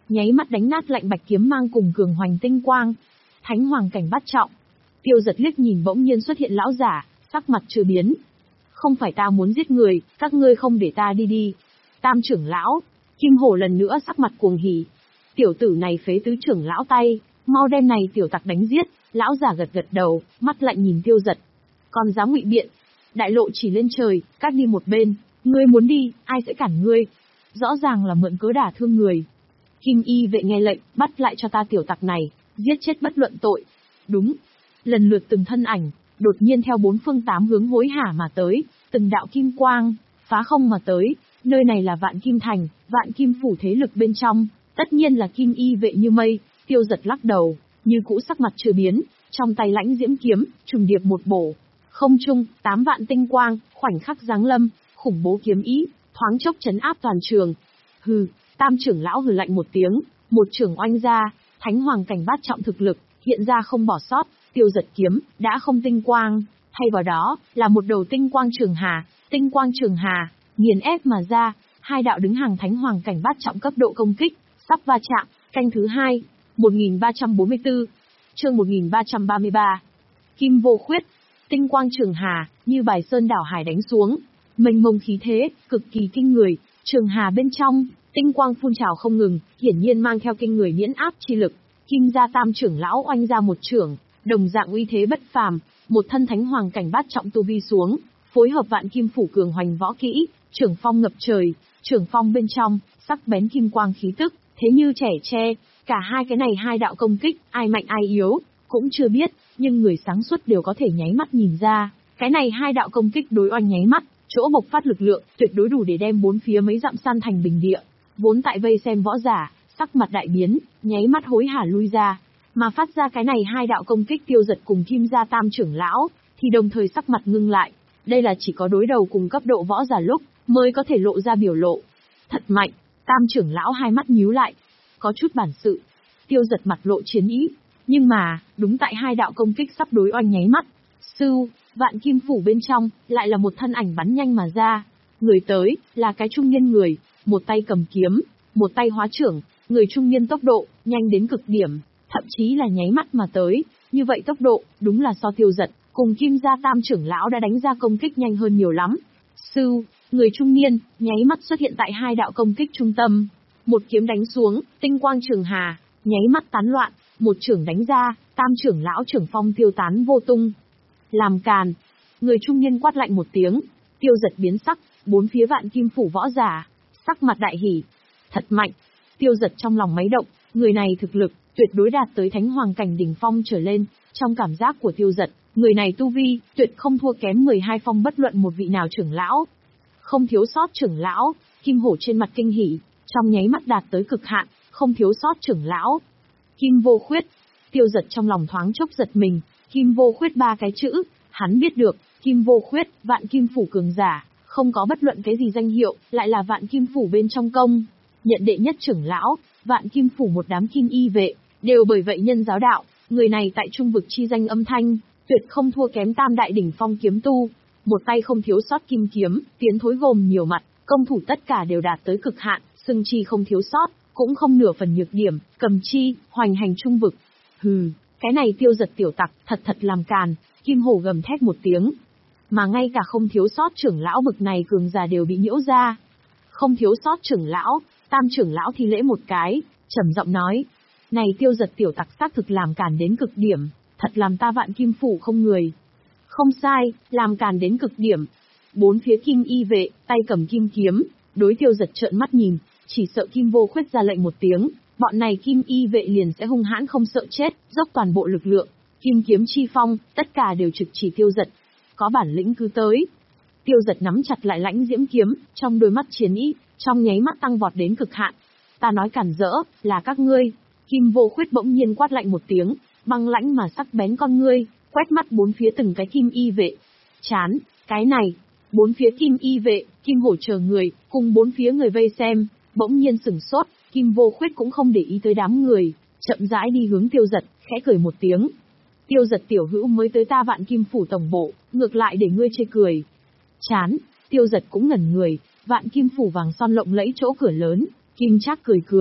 nháy mắt đánh nát lạnh bạch kiếm mang cùng cường hoành tinh quang. Thánh hoàng cảnh bát trọng. Tiêu Giật liếc nhìn bỗng nhiên xuất hiện lão giả, sắc mặt chưa biến. Không phải ta muốn giết người, các ngươi không để ta đi đi. Tam trưởng lão, Kim Hổ lần nữa sắc mặt cuồng hỉ. Tiểu tử này phế tứ trưởng lão tay, mau đem này tiểu tặc đánh giết. Lão giả gật gật đầu, mắt lạnh nhìn Tiêu Giật. Còn dám ngụy biện, đại lộ chỉ lên trời, cắt đi một bên, ngươi muốn đi, ai sẽ cản ngươi? Rõ ràng là mượn cớ đả thương người. Kim y vệ nghe lệnh, bắt lại cho ta tiểu tặc này, giết chết bất luận tội. Đúng. Lần lượt từng thân ảnh, đột nhiên theo bốn phương tám hướng hối hả mà tới, từng đạo kim quang, phá không mà tới. Nơi này là Vạn Kim Thành, Vạn Kim Phủ thế lực bên trong, tất nhiên là kim y vệ như mây. Tiêu Giật lắc đầu, như cũ sắc mặt chưa biến, trong tay lãnh diễm kiếm, trùng điệp một bổ. Không trung, tám vạn tinh quang, khoảnh khắc giáng lâm, khủng bố kiếm ý, thoáng chốc trấn áp toàn trường. Hừ, Tam trưởng lão hừ lạnh một tiếng, một trưởng oanh ra, thánh hoàng cảnh bát trọng thực lực, hiện ra không bỏ sót. Tiêu Giật kiếm, đã không tinh quang, thay vào đó, là một đầu tinh quang trường hà, tinh quang trường hà, nghiền ép mà ra, hai đạo đứng hàng thánh hoàng cảnh bát trọng cấp độ công kích, sắp va chạm, canh thứ hai, một nghìn ba trăm bốn mươi tư, chương một nghìn ba trăm ba mươi ba. Kim vô khuyết, tinh quang trường hà, như bài sơn đảo hải đánh xuống, mênh mông khí thế, cực kỳ kinh người, trường hà bên trong, tinh quang phun trào không ngừng, hiển nhiên mang theo kinh người miễn áp chi lực. Kim gia Tam trưởng lão oanh ra một trưởng, đồng dạng uy thế bất phàm, một thân thánh hoàng cảnh bát trọng tu vi xuống, phối hợp Vạn Kim Phủ cường hoành võ kỹ, trưởng phong ngập trời, trưởng phong bên trong, sắc bén kim quang khí tức, thế như trẻ tre. Cả hai cái này hai đạo công kích, ai mạnh ai yếu, cũng chưa biết, nhưng người sáng suốt đều có thể nháy mắt nhìn ra, cái này hai đạo công kích đối oanh nháy mắt, chỗ bộc phát lực lượng, tuyệt đối đủ để đem bốn phía mấy dặm san thành bình địa. Vốn tại vây xem võ giả, sắc mặt đại biến, nháy mắt hối hả lui ra, mà phát ra cái này hai đạo công kích Tiêu Giật cùng Kim gia Tam trưởng lão, thì đồng thời sắc mặt ngưng lại. Đây là chỉ có đối đầu cùng cấp độ võ giả lúc, mới có thể lộ ra biểu lộ. Thật mạnh, Tam trưởng lão hai mắt nhíu lại, có chút bản sự. Tiêu Giật mặt lộ chiến ý, nhưng mà, đúng tại hai đạo công kích sắp đối oanh nháy mắt, sưu, Vạn Kim Phủ bên trong, lại là một thân ảnh bắn nhanh mà ra. Người tới, là cái trung niên người, một tay cầm kiếm, một tay hóa trưởng, người trung niên tốc độ, nhanh đến cực điểm, thậm chí là nháy mắt mà tới, như vậy tốc độ, đúng là so Tiêu Giật, cùng Kim gia Tam trưởng lão đã đánh ra công kích nhanh hơn nhiều lắm. Sưu, người trung niên, nháy mắt xuất hiện tại hai đạo công kích trung tâm. Một kiếm đánh xuống, tinh quang trường hà, nháy mắt tán loạn, một trưởng đánh ra, Tam trưởng lão trưởng phong tiêu tán vô tung. Làm càn, người trung niên quát lạnh một tiếng, Tiêu Giật biến sắc, bốn phía Vạn Kim Phủ võ giả, sắc mặt đại hỉ. Thật mạnh, Tiêu Giật trong lòng máy động, người này thực lực, tuyệt đối đạt tới thánh hoàng cảnh đỉnh phong trở lên, trong cảm giác của Tiêu Giật, người này tu vi, tuyệt không thua kém mười hai phong bất luận một vị nào trưởng lão. Không thiếu sót trưởng lão, Kim Hổ trên mặt kinh hỉ, trong nháy mắt đạt tới cực hạn, không thiếu sót trưởng lão. Kim vô khuyết, Tiêu Giật trong lòng thoáng chốc giật mình, Kim vô khuyết ba cái chữ, hắn biết được, Kim vô khuyết, Vạn Kim Phủ cường giả, không có bất luận cái gì danh hiệu, lại là Vạn Kim Phủ bên trong công. Nhận đệ nhất trưởng lão, Vạn Kim Phủ một đám kim y vệ, đều bởi vậy nhân giáo đạo, người này tại trung vực chi danh âm thanh, tuyệt không thua kém tam đại đỉnh phong kiếm tu. Một tay không thiếu sót kim kiếm, tiến thối gồm nhiều mặt, công thủ tất cả đều đạt tới cực hạn, xưng chi không thiếu sót, cũng không nửa phần nhược điểm, cầm chi, hoành hành trung vực. Hừ, cái này Tiêu Giật tiểu tặc, thật thật làm càn. Kim Hổ gầm thét một tiếng. Mà ngay cả không thiếu sót trưởng lão bực này cường giả đều bị nhiễu ra. Không thiếu sót trưởng lão, Tam trưởng lão thi lễ một cái, trầm giọng nói. Này Tiêu Giật tiểu tặc xác thực làm càn đến cực điểm, thật làm ta Vạn Kim Phủ không người. Không sai, làm càn đến cực điểm. Bốn phía kim y vệ, tay cầm kim kiếm, đối Tiêu Giật trợn mắt nhìn, chỉ sợ Kim vô khuyết ra lệnh một tiếng, bọn này kim y vệ liền sẽ hung hãn không sợ chết, dốc toàn bộ lực lượng. Kim kiếm chi phong, tất cả đều trực chỉ Tiêu Giật. Có bản lĩnh cứ tới. Tiêu Giật nắm chặt lại lãnh diễm kiếm, trong đôi mắt chiến ý, trong nháy mắt tăng vọt đến cực hạn. Ta nói cản rỡ, là các ngươi. Kim vô khuyết bỗng nhiên quát lạnh một tiếng, băng lãnh mà sắc bén con ngươi, quét mắt bốn phía từng cái kim y vệ. Chán, cái này, bốn phía kim y vệ, Kim Hổ chờ người, cùng bốn phía người vây xem, bỗng nhiên sửng sốt, Kim vô khuyết cũng không để ý tới đám người, chậm rãi đi hướng Tiêu Giật, khẽ cười một tiếng. Tiêu Giật tiểu hữu mới tới ta Vạn Kim Phủ tổng bộ, ngược lại để ngươi chê cười. Chán, Tiêu Giật cũng ngẩn người, Vạn Kim Phủ vàng son lộng lẫy chỗ cửa lớn, Kim Trác cười cười,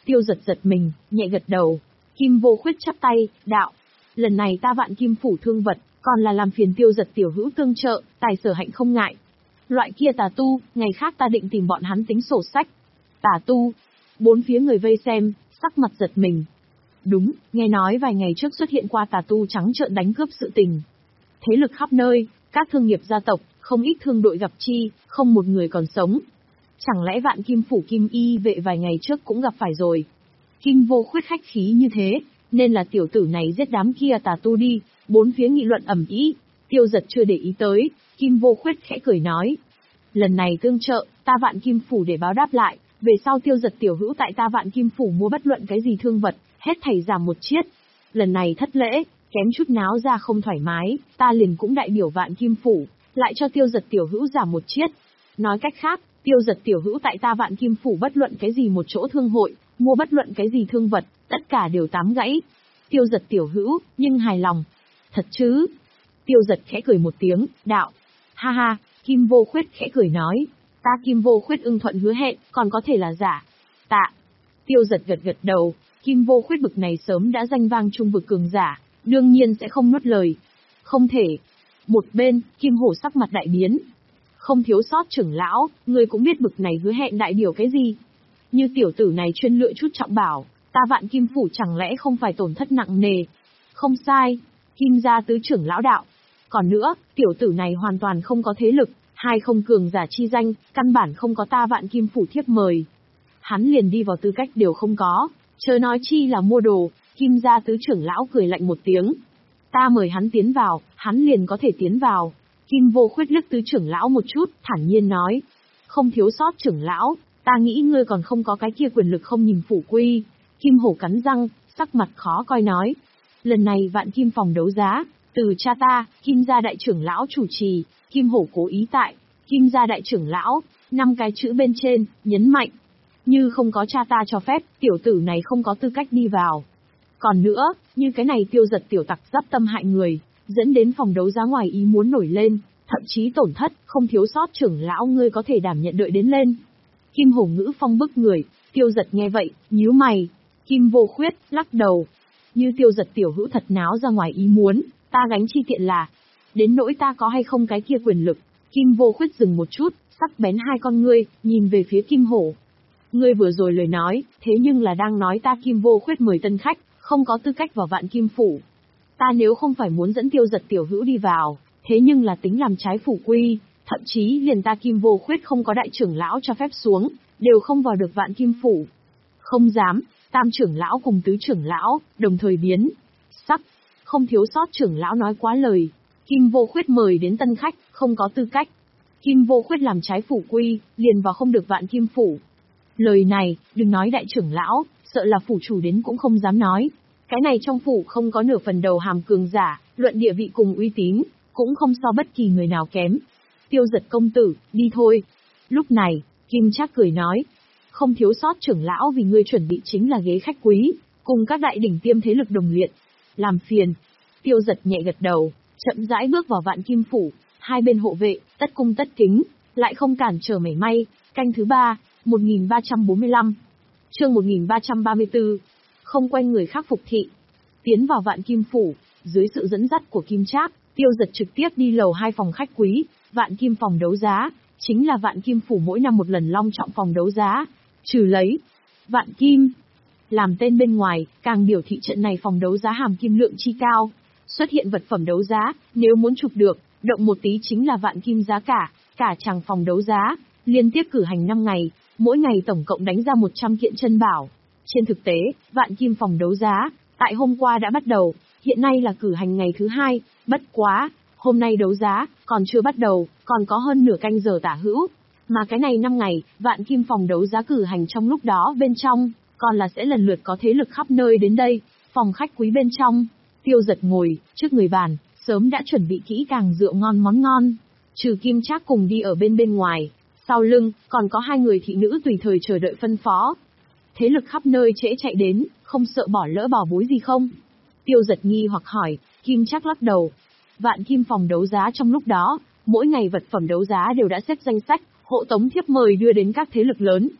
Tiêu Giật giật mình, nhẹ gật đầu. Kim Vô Khuyết chắp tay, đạo. Lần này ta Vạn Kim phủ thương vật, còn là làm phiền Tiêu Giật tiểu hữu tương trợ, tài sở hạnh không ngại. Loại kia tà tu, ngày khác ta định tìm bọn hắn tính sổ sách. Tà tu. Bốn phía người vây xem, sắc mặt giật mình. Đúng, nghe nói vài ngày trước xuất hiện qua tà tu trắng trợn đánh cướp sự tình. Thế lực khắp nơi, các thương nghiệp gia tộc, không ít thương đội gặp chi, không một người còn sống. Chẳng lẽ Vạn Kim phủ Kim y vệ vài ngày trước cũng gặp phải rồi. Kim Vô Khuyết khách khí như thế, nên là tiểu tử này giết đám kia tà tu đi, bốn phía nghị luận ầm ĩ. Tiêu Giật chưa để ý tới, Kim Vô Khuyết khẽ cười nói. Lần này tương trợ, ta Vạn Kim phủ để báo đáp lại, về sau Tiêu Giật tiểu hữu tại ta Vạn Kim phủ mua bất luận cái gì thương vật, hết thảy giảm một chiết. Lần này thất lễ, kém chút náo ra không thoải mái, ta liền cũng đại biểu Vạn Kim phủ, lại cho Tiêu Giật tiểu hữu giảm một chiết. Nói cách khác, Tiêu Giật tiểu hữu tại ta Vạn Kim phủ bất luận cái gì một chỗ thương hội, mua bất luận cái gì thương vật, tất cả đều tám gãy. Tiêu Giật tiểu hữu, nhưng hài lòng. Thật chứ? Tiêu Giật khẽ cười một tiếng, đạo. Ha ha, Kim Vô Khuyết khẽ cười nói. Ta Kim Vô Khuyết ưng thuận hứa hẹn, còn có thể là giả. Tạ. Tiêu Giật gật gật đầu, Kim Vô Khuyết bực này sớm đã danh vang trung vực cường giả, đương nhiên sẽ không nuốt lời. Không thể. Một bên, Kim Hổ sắc mặt đại biến. Không thiếu sót trưởng lão, người cũng biết bực này hứa hẹn đại biểu cái gì. Như tiểu tử này chuyên lựa chút trọng bảo, ta Vạn Kim phủ chẳng lẽ không phải tổn thất nặng nề. Không sai, Kim gia tứ trưởng lão đạo. Còn nữa, tiểu tử này hoàn toàn không có thế lực, hai không cường giả chi danh, căn bản không có ta Vạn Kim phủ thiếp mời. Hắn liền đi vào tư cách đều không có, chớ nói chi là mua đồ. Kim gia tứ trưởng lão cười lạnh một tiếng. Ta mời hắn tiến vào, hắn liền có thể tiến vào. Kim Vô Khuyết liếc tứ trưởng lão một chút, thản nhiên nói. Không thiếu sót trưởng lão, ta nghĩ ngươi còn không có cái kia quyền lực không nhìn phủ quy. Kim Hổ cắn răng, sắc mặt khó coi nói. Lần này Vạn Kim phòng đấu giá, từ cha ta, Kim gia đại trưởng lão chủ trì, Kim Hổ cố ý tại, Kim gia đại trưởng lão, năm cái chữ bên trên, nhấn mạnh. Như không có cha ta cho phép, tiểu tử này không có tư cách đi vào. Còn nữa, như cái này Tiêu Giật tiểu tặc giáp tâm hại người, dẫn đến phòng đấu giá ngoài ý muốn nổi lên, thậm chí tổn thất, không thiếu sót trưởng lão ngươi có thể đảm nhận đợi đến lên. Kim Hổ ngữ phong bức người, Tiêu Giật nghe vậy, nhíu mày. Kim Vô Khuyết, lắc đầu. Như Tiêu Giật tiểu hữu thật náo ra ngoài ý muốn, ta gánh chi tiện là. Đến nỗi ta có hay không cái kia quyền lực. Kim Vô Khuyết dừng một chút, sắc bén hai con ngươi, nhìn về phía Kim Hổ. Ngươi vừa rồi lời nói, thế nhưng là đang nói ta Kim Vô Khuyết mời tân khách, không có tư cách vào Vạn Kim phủ. Ta nếu không phải muốn dẫn Tiêu Giật tiểu hữu đi vào, thế nhưng là tính làm trái phủ quy, thậm chí liền ta Kim Vô Khuyết không có đại trưởng lão cho phép xuống, đều không vào được Vạn Kim phủ. Không dám, tam trưởng lão cùng tứ trưởng lão, đồng thời biến. Sắc, không thiếu sót trưởng lão nói quá lời. Kim Vô Khuyết mời đến tân khách, không có tư cách. Kim Vô Khuyết làm trái phủ quy, liền vào không được Vạn Kim phủ. Lời này, đừng nói đại trưởng lão, sợ là phủ chủ đến cũng không dám nói. Cái này trong phủ không có nửa phần đầu hàm cường giả, luận địa vị cùng uy tín, cũng không so bất kỳ người nào kém. Tiêu Giật công tử, đi thôi. Lúc này, Kim Trác cười nói. Không thiếu sót trưởng lão vì ngươi chuẩn bị chính là ghế khách quý, cùng các đại đỉnh tiêm thế lực đồng liệt. Làm phiền. Tiêu Giật nhẹ gật đầu, chậm rãi bước vào Vạn Kim phủ, hai bên hộ vệ, tất cung tất kính, lại không cản trở mảy may. Canh thứ ba, một nghìn ba trăm bốn mươi lăm. Chương một nghìn ba trăm ba mươi tư. Không quanh người khác phục thị. Tiến vào Vạn Kim phủ, dưới sự dẫn dắt của Kim Trác, Tiêu Giật trực tiếp đi lầu hai phòng khách quý, Vạn Kim phòng đấu giá, chính là Vạn Kim phủ mỗi năm một lần long trọng phòng đấu giá, trừ lấy Vạn Kim làm tên bên ngoài, càng biểu thị trận này phòng đấu giá hàm kim lượng chi cao. Xuất hiện vật phẩm đấu giá, nếu muốn chụp được, động một tí chính là Vạn Kim giá cả, cả chàng phòng đấu giá, liên tiếp cử hành năm ngày, mỗi ngày tổng cộng đánh ra một trăm kiện chân bảo. Trên thực tế, Vạn Kim phòng đấu giá, tại hôm qua đã bắt đầu, hiện nay là cử hành ngày thứ hai, bất quá, hôm nay đấu giá, còn chưa bắt đầu, còn có hơn nửa canh giờ tả hữu. Mà cái này năm ngày, Vạn Kim phòng đấu giá cử hành trong lúc đó bên trong, còn là sẽ lần lượt có thế lực khắp nơi đến đây, phòng khách quý bên trong. Tiêu Giật ngồi, trước người bàn, sớm đã chuẩn bị kỹ càng rượu ngon món ngon. Trừ Kim Trác cùng đi ở bên bên ngoài, sau lưng, còn có hai người thị nữ tùy thời chờ đợi phân phó. Thế lực khắp nơi trễ chạy đến, không sợ bỏ lỡ bảo bối gì không? Tiêu Giật nghi hoặc hỏi, Kim Trác lắc đầu. Vạn Kim phòng đấu giá trong lúc đó, mỗi ngày vật phẩm đấu giá đều đã xếp danh sách, hộ tống thiếp mời đưa đến các thế lực lớn.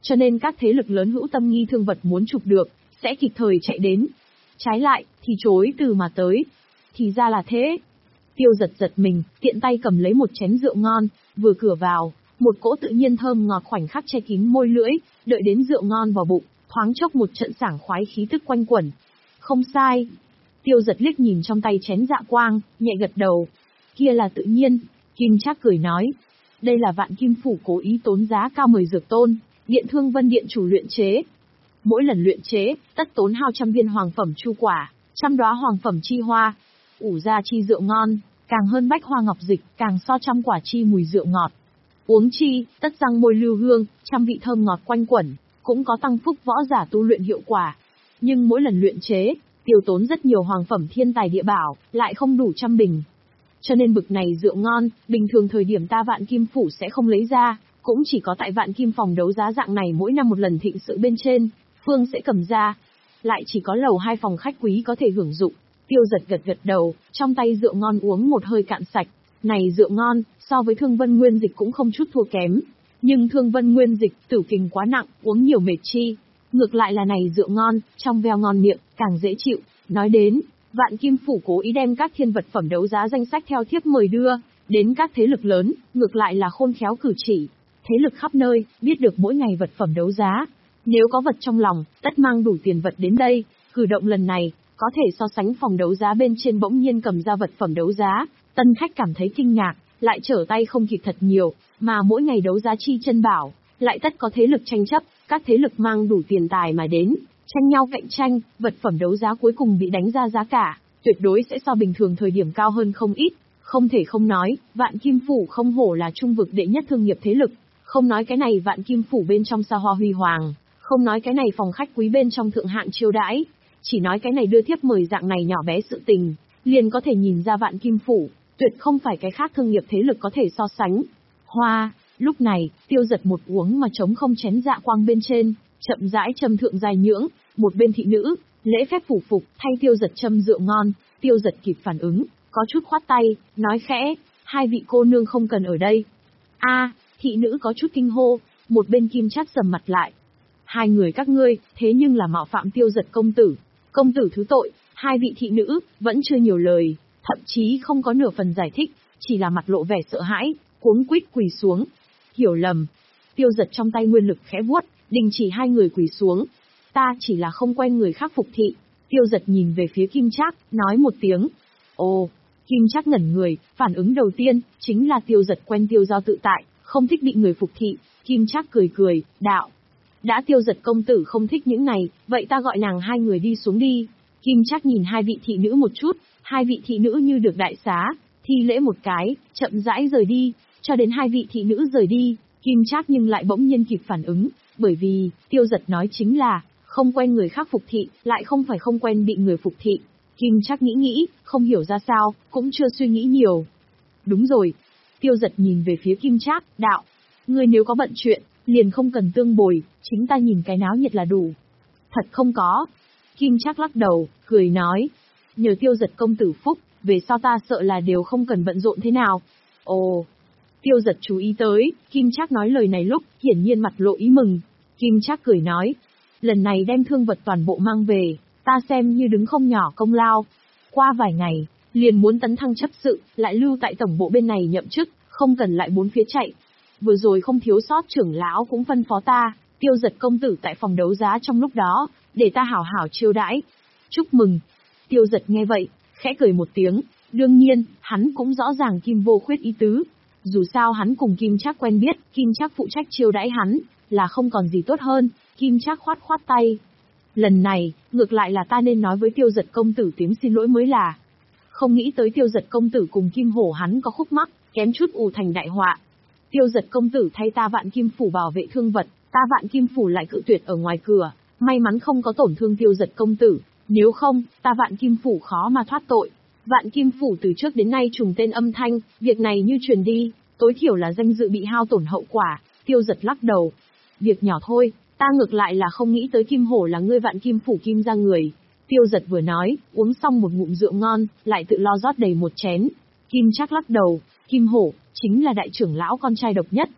cho nên các thế lực lớn hữu tâm nghi thương vật muốn chụp được, sẽ kịp thời chạy đến. Trái lại, thì chối từ mà tới. Thì ra là thế. Tiêu giật giật mình, tiện tay cầm lấy một chén rượu ngon, vừa cửa vào, một cỗ tự nhiên thơm ngọt khoảnh khắc che kín môi lưỡi, đợi đến rượu ngon vào bụng, thoáng chốc một trận sảng khoái khí tức quanh quẩn. Không sai. Tiêu giật liếc nhìn trong tay chén dạ quang, nhẹ gật đầu. Kia là tự nhiên. Kim Trác cười nói. Đây là Vạn Kim Phủ cố ý tốn giá cao mời dược tôn, Điện Thương Vân Điện chủ luyện chế. Mỗi lần luyện chế, tất tốn hao trăm viên hoàng phẩm chu quả, trăm đóa hoàng phẩm chi hoa. Ủ ra chi rượu ngon, càng hơn bách hoa ngọc dịch, càng so trăm quả chi mùi rượu ngọt. Uống chi, tất răng môi lưu hương, trăm vị thơm ngọt quanh quẩn, cũng có tăng phúc võ giả tu luyện hiệu quả. Nhưng mỗi lần luyện chế, tiêu tốn rất nhiều hoàng phẩm thiên tài địa bảo, lại không đủ trăm bình. Cho nên bực này rượu ngon, bình thường thời điểm ta Vạn Kim Phủ sẽ không lấy ra, cũng chỉ có tại Vạn Kim phòng đấu giá dạng này mỗi năm một lần thịnh sự bên trên, Phương sẽ cầm ra. Lại chỉ có lầu hai phòng khách quý có thể hưởng dụng. Tiêu giật gật gật đầu, trong tay rượu ngon uống một hơi cạn sạch. Này rượu ngon, so với Thương Vân Nguyên Dịch cũng không chút thua kém. Nhưng Thương Vân Nguyên Dịch tử kình quá nặng, uống nhiều mệt chi. Ngược lại là này rượu ngon, trong veo ngon miệng, càng dễ chịu. Nói đến, Vạn Kim Phủ cố ý đem các thiên vật phẩm đấu giá danh sách theo thiếp mời đưa đến các thế lực lớn, ngược lại là khôn khéo cử chỉ. Thế lực khắp nơi, biết được mỗi ngày vật phẩm đấu giá. Nếu có vật trong lòng, tất mang đủ tiền vật đến đây. Cử động lần này, có thể so sánh phòng đấu giá bên trên bỗng nhiên cầm ra vật phẩm đấu giá. Tân khách cảm thấy kinh ngạc, lại trở tay không kịp thật nhiều, mà mỗi ngày đấu giá chi chân bảo, lại tất có thế lực tranh chấp, các thế lực mang đủ tiền tài mà đến, tranh nhau cạnh tranh, vật phẩm đấu giá cuối cùng bị đánh ra giá cả, tuyệt đối sẽ so bình thường thời điểm cao hơn không ít. Không thể không nói, Vạn Kim Phủ không hổ là trung vực đệ nhất thương nghiệp thế lực, không nói cái này Vạn Kim Phủ bên trong xa hoa huy hoàng, không nói cái này phòng khách quý bên trong thượng hạng chiêu đãi, chỉ nói cái này đưa thiếp mời dạng này nhỏ bé sự tình, liền có thể nhìn ra Vạn Kim Phủ, tuyệt không phải cái khác thương nghiệp thế lực có thể so sánh. Hoa, lúc này, tiêu giật một uống mà trống không chén dạ quang bên trên, chậm rãi châm thượng dài nhưỡng, một bên thị nữ, lễ phép phủ phục, thay tiêu giật châm rượu ngon, tiêu giật kịp phản ứng, có chút khoát tay, nói khẽ, hai vị cô nương không cần ở đây. A, thị nữ có chút kinh hô, một bên Kim Trác sầm mặt lại. Hai người các ngươi, thế nhưng là mạo phạm tiêu giật công tử. Công tử thứ tội, hai vị thị nữ, vẫn chưa nhiều lời, thậm chí không có nửa phần giải thích, chỉ là mặt lộ vẻ sợ hãi, cuống quýt quỳ xuống. Hiểu lầm. Tiêu giật trong tay nguyên lực khẽ vuốt, đình chỉ hai người quỳ xuống. Ta chỉ là không quen người khác phục thị. Tiêu giật nhìn về phía Kim Trác, nói một tiếng. Ồ, Kim Trác ngẩn người, phản ứng đầu tiên, chính là tiêu giật quen tiêu giao tự tại, không thích bị người phục thị. Kim Trác cười cười, đạo. Đã tiêu giật công tử không thích những này, vậy ta gọi nàng hai người đi xuống đi. Kim Trác nhìn hai vị thị nữ một chút, hai vị thị nữ như được đại xá, thi lễ một cái, chậm rãi rời đi, cho đến hai vị thị nữ rời đi, Kim Trác nhưng lại bỗng nhiên kịp phản ứng, bởi vì, tiêu giật nói chính là, không quen người khác phục thị, lại không phải không quen bị người phục thị. Kim Trác nghĩ nghĩ, không hiểu ra sao, cũng chưa suy nghĩ nhiều. Đúng rồi. Tiêu giật nhìn về phía Kim Trác, đạo. Ngươi nếu có bận chuyện, liền không cần tương bồi, chính ta nhìn cái náo nhiệt là đủ. Thật không có. Kim Trác lắc đầu, cười nói. Nhờ tiêu giật công tử phúc, về sau ta sợ là đều không cần bận rộn thế nào. Ồ. Tiêu giật chú ý tới, Kim Trác nói lời này lúc, hiển nhiên mặt lộ ý mừng. Kim Trác cười nói. Lần này đem thương vật toàn bộ mang về, ta xem như đứng không nhỏ công lao. Qua vài ngày, liền muốn tấn thăng chấp sự, lại lưu tại tổng bộ bên này nhậm chức, không cần lại bốn phía chạy. Vừa rồi không thiếu sót trưởng lão cũng phân phó ta, tiêu giật công tử tại phòng đấu giá trong lúc đó, để ta hảo hảo chiêu đãi. Chúc mừng. Tiêu giật nghe vậy, khẽ cười một tiếng, đương nhiên, hắn cũng rõ ràng Kim Vô Khuyết ý tứ. Dù sao hắn cùng Kim Trác quen biết, Kim Trác phụ trách chiêu đãi hắn, là không còn gì tốt hơn. Kim Trác khoát khoát tay. Lần này, ngược lại là ta nên nói với tiêu giật công tử tiếng xin lỗi mới là. Không nghĩ tới tiêu giật công tử cùng Kim Hổ hắn có khúc mắc, kém chút ù thành đại họa. Tiêu giật công tử thay ta Vạn Kim Phủ bảo vệ thương vật, ta Vạn Kim Phủ lại cự tuyệt ở ngoài cửa, may mắn không có tổn thương tiêu giật công tử, nếu không, ta Vạn Kim Phủ khó mà thoát tội. Vạn Kim Phủ từ trước đến nay trùng tên âm thanh, việc này như truyền đi, tối thiểu là danh dự bị hao tổn hậu quả. Tiêu giật lắc đầu. Việc nhỏ thôi, ta ngược lại là không nghĩ tới Kim Hổ là ngươi Vạn Kim Phủ Kim ra người. Tiêu giật vừa nói, uống xong một ngụm rượu ngon, lại tự lo rót đầy một chén. Kim Trác lắc đầu, Kim Hổ, chính là đại trưởng lão con trai độc nhất.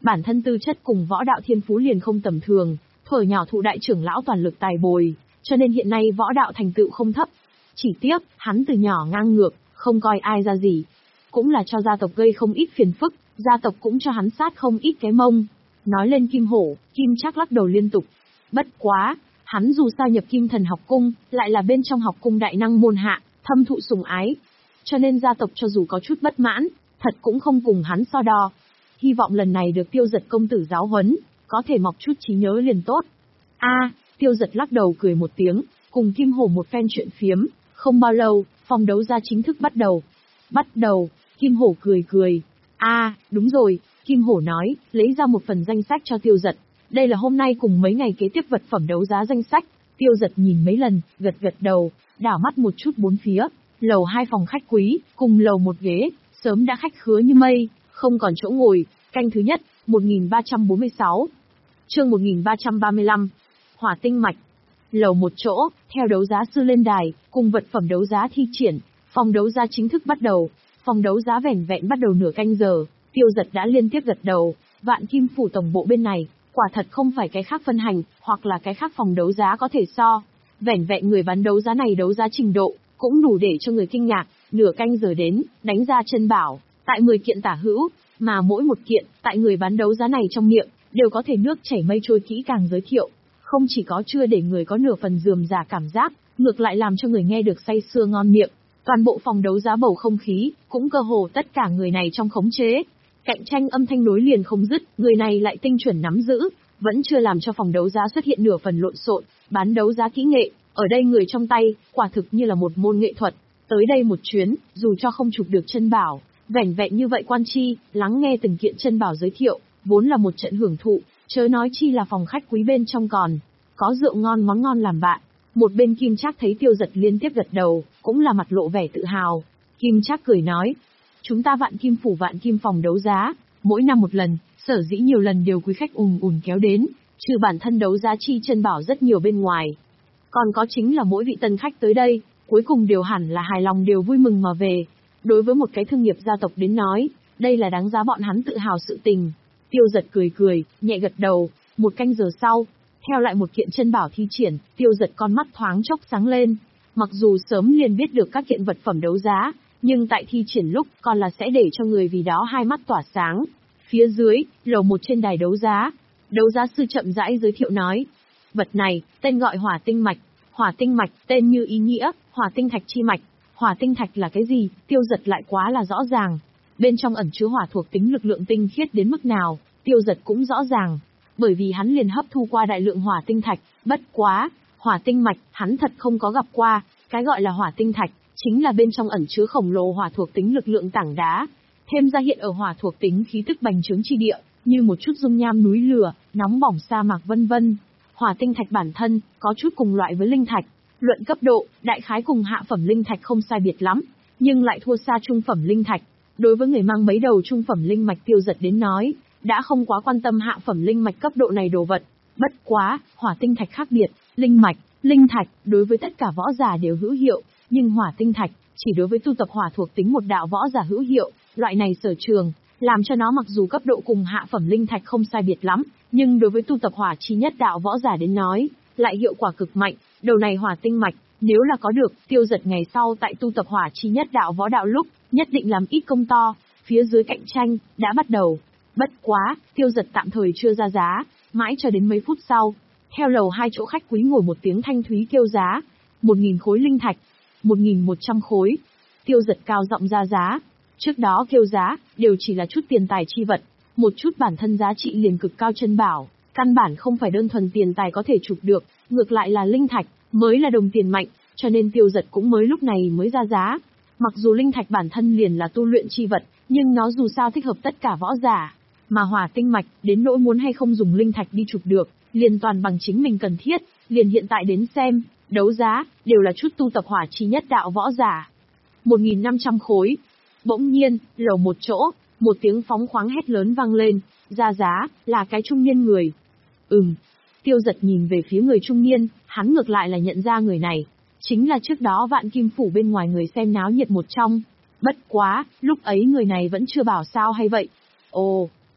Bản thân tư chất cùng võ đạo thiên phú liền không tầm thường, thuở nhỏ thụ đại trưởng lão toàn lực tài bồi, cho nên hiện nay võ đạo thành tựu không thấp. Chỉ tiếc, hắn từ nhỏ ngang ngược, không coi ai ra gì. Cũng là cho gia tộc gây không ít phiền phức, gia tộc cũng cho hắn sát không ít cái mông. Nói lên Kim Hổ, Kim Trác lắc đầu liên tục. Bất quá, hắn dù sao nhập Kim Thần học cung, lại là bên trong học cung đại năng môn hạ, thâm thụ sủng ái. Cho nên gia tộc cho dù có chút bất mãn, thật cũng không cùng hắn so đo. Hy vọng lần này được Tiêu Dật công tử giáo huấn, có thể mọc chút trí nhớ liền tốt. A, Tiêu Dật lắc đầu cười một tiếng, cùng Kim Hổ một phen chuyện phiếm, không bao lâu, phòng đấu giá chính thức bắt đầu. Bắt đầu, Kim Hổ cười cười. A, đúng rồi, Kim Hổ nói, lấy ra một phần danh sách cho Tiêu Dật. Đây là hôm nay cùng mấy ngày kế tiếp vật phẩm đấu giá danh sách. Tiêu Dật nhìn mấy lần, gật gật đầu, đảo mắt một chút bốn phía. Lầu hai phòng khách quý, cùng lầu một ghế, sớm đã khách khứa như mây, không còn chỗ ngồi. Canh thứ nhất, một nghìn ba trăm bốn mươi sáu. Chương một nghìn ba trăm ba mươi lăm. Hỏa tinh mạch. Lầu một chỗ, theo đấu giá sư lên đài, cùng vật phẩm đấu giá thi triển, phòng đấu giá chính thức bắt đầu. Phòng đấu giá vẻn vẹn bắt đầu nửa canh giờ, Tiêu Dật đã liên tiếp gật đầu. Vạn Kim phủ tổng bộ bên này, quả thật không phải cái khác phân hành, hoặc là cái khác phòng đấu giá có thể so. Vẻn vẹn người bán đấu giá này đấu giá trình độ, cũng đủ để cho người kinh ngạc. Nửa canh giờ đến, đánh ra chân bảo, tại mười kiện tả hữu, mà mỗi một kiện, tại người bán đấu giá này trong miệng, đều có thể nước chảy mây trôi kỹ càng giới thiệu. Không chỉ có chưa để người có nửa phần rườm rà cảm giác, ngược lại làm cho người nghe được say sưa ngon miệng. Toàn bộ phòng đấu giá bầu không khí, cũng cơ hồ tất cả người này trong khống chế. Cạnh tranh âm thanh nối liền không dứt, người này lại tinh chuẩn nắm giữ, vẫn chưa làm cho phòng đấu giá xuất hiện nửa phần lộn xộn. Bán đấu giá kỹ nghệ, ở đây người trong tay, quả thực như là một môn nghệ thuật. Tới đây một chuyến, dù cho không chụp được chân bảo, vẻn vẹn như vậy quan chi, lắng nghe từng kiện chân bảo giới thiệu, vốn là một trận hưởng thụ, chớ nói chi là phòng khách quý bên trong còn có rượu ngon món ngon làm bạn. Một bên Kim Trác thấy Tiêu Dật liên tiếp gật đầu, cũng là mặt lộ vẻ tự hào. Kim Trác cười nói, chúng ta Vạn Kim phủ Vạn Kim phòng đấu giá, mỗi năm một lần, sở dĩ nhiều lần đều quý khách ùn ùn kéo đến, trừ bản thân đấu giá chi chân bảo rất nhiều bên ngoài. Còn có chính là mỗi vị tân khách tới đây, cuối cùng đều hẳn là hài lòng đều vui mừng mà về. Đối với một cái thương nghiệp gia tộc đến nói, đây là đáng giá bọn hắn tự hào sự tình. Tiêu Dật cười cười, nhẹ gật đầu. Một canh giờ sau, theo lại một kiện chân bảo thi triển, Tiêu Dật con mắt thoáng chốc sáng lên. Mặc dù sớm liền biết được các kiện vật phẩm đấu giá, nhưng tại thi triển lúc còn là sẽ để cho người vì đó hai mắt tỏa sáng. Phía dưới, lầu một trên đài đấu giá, đấu giá sư chậm rãi giới thiệu nói. Vật này, tên gọi hỏa tinh mạch. Hỏa tinh mạch, tên như ý nghĩa, hỏa tinh thạch chi mạch. Hỏa tinh thạch là cái gì, Tiêu Dật lại quá là rõ ràng. Bên trong ẩn chứa hỏa thuộc tính lực lượng tinh khiết đến mức nào, Tiêu Dật cũng rõ ràng. Bởi vì hắn liền hấp thu qua đại lượng hỏa tinh thạch, bất quá, hỏa tinh mạch, hắn thật không có gặp qua, cái gọi là hỏa tinh thạch, chính là bên trong ẩn chứa khổng lồ hỏa thuộc tính lực lượng tảng đá. Thêm ra hiện ở hỏa thuộc tính khí tức bành trướng chi địa, như một chút dung nham núi lửa, nóng bỏng sa mạc vân vân. Hỏa tinh thạch bản thân, có chút cùng loại với linh thạch. Luận cấp độ, đại khái cùng hạ phẩm linh thạch không sai biệt lắm, nhưng lại thua xa trung phẩm linh thạch. Đối với người mang mấy đầu trung phẩm linh mạch Tiêu Dật đến nói, đã không quá quan tâm hạ phẩm linh mạch cấp độ này đồ vật. Bất quá, hỏa tinh thạch khác biệt, linh mạch, linh thạch, đối với tất cả võ giả đều hữu hiệu, nhưng hỏa tinh thạch, chỉ đối với tu tập hỏa thuộc tính một đạo võ giả hữu hiệu, loại này sở trường, làm cho nó mặc dù cấp độ cùng hạ phẩm linh thạch không sai biệt lắm, nhưng đối với tu tập hỏa chi nhất đạo võ giả đến nói, lại hiệu quả cực mạnh. Đầu này hỏa tinh mạch, nếu là có được, Tiêu Dật ngày sau tại tu tập hỏa chi nhất đạo võ đạo lúc, nhất định làm ít công to. Phía dưới cạnh tranh, đã bắt đầu. Bất quá, Tiêu Dật tạm thời chưa ra giá, mãi cho đến mấy phút sau. Theo lầu hai chỗ khách quý ngồi một tiếng thanh thúy kêu giá. Một nghìn khối linh thạch. Một nghìn một trăm khối. Tiêu Dật cao giọng ra giá. Trước đó kêu giá, đều chỉ là chút tiền tài chi vật. Một chút bản thân giá trị liền cực cao chân bảo. Căn bản không phải đơn thuần tiền tài có thể chụp được, ngược lại là linh thạch, mới là đồng tiền mạnh, cho nên Tiêu Dật cũng mới lúc này mới ra giá. Mặc dù linh thạch bản thân liền là tu luyện chi vật, nhưng nó dù sao thích hợp tất cả võ giả. Mà hỏa tinh mạch, đến nỗi muốn hay không dùng linh thạch đi chụp được, liền toàn bằng chính mình cần thiết, liền hiện tại đến xem, đấu giá, đều là chút tu tập hỏa chi nhất đạo võ giả. một nghìn năm trăm khối. Bỗng nhiên, lầu một chỗ, một tiếng phóng khoáng hét lớn vang lên, ra giá, là cái trung niên người. Ừm. Tiêu Dật nhìn về phía người trung niên, hắn ngược lại là nhận ra người này. Chính là trước đó Vạn Kim phủ bên ngoài người xem náo nhiệt một trong. Bất quá, lúc ấy người này vẫn chưa bảo sao hay vậy. Ồ,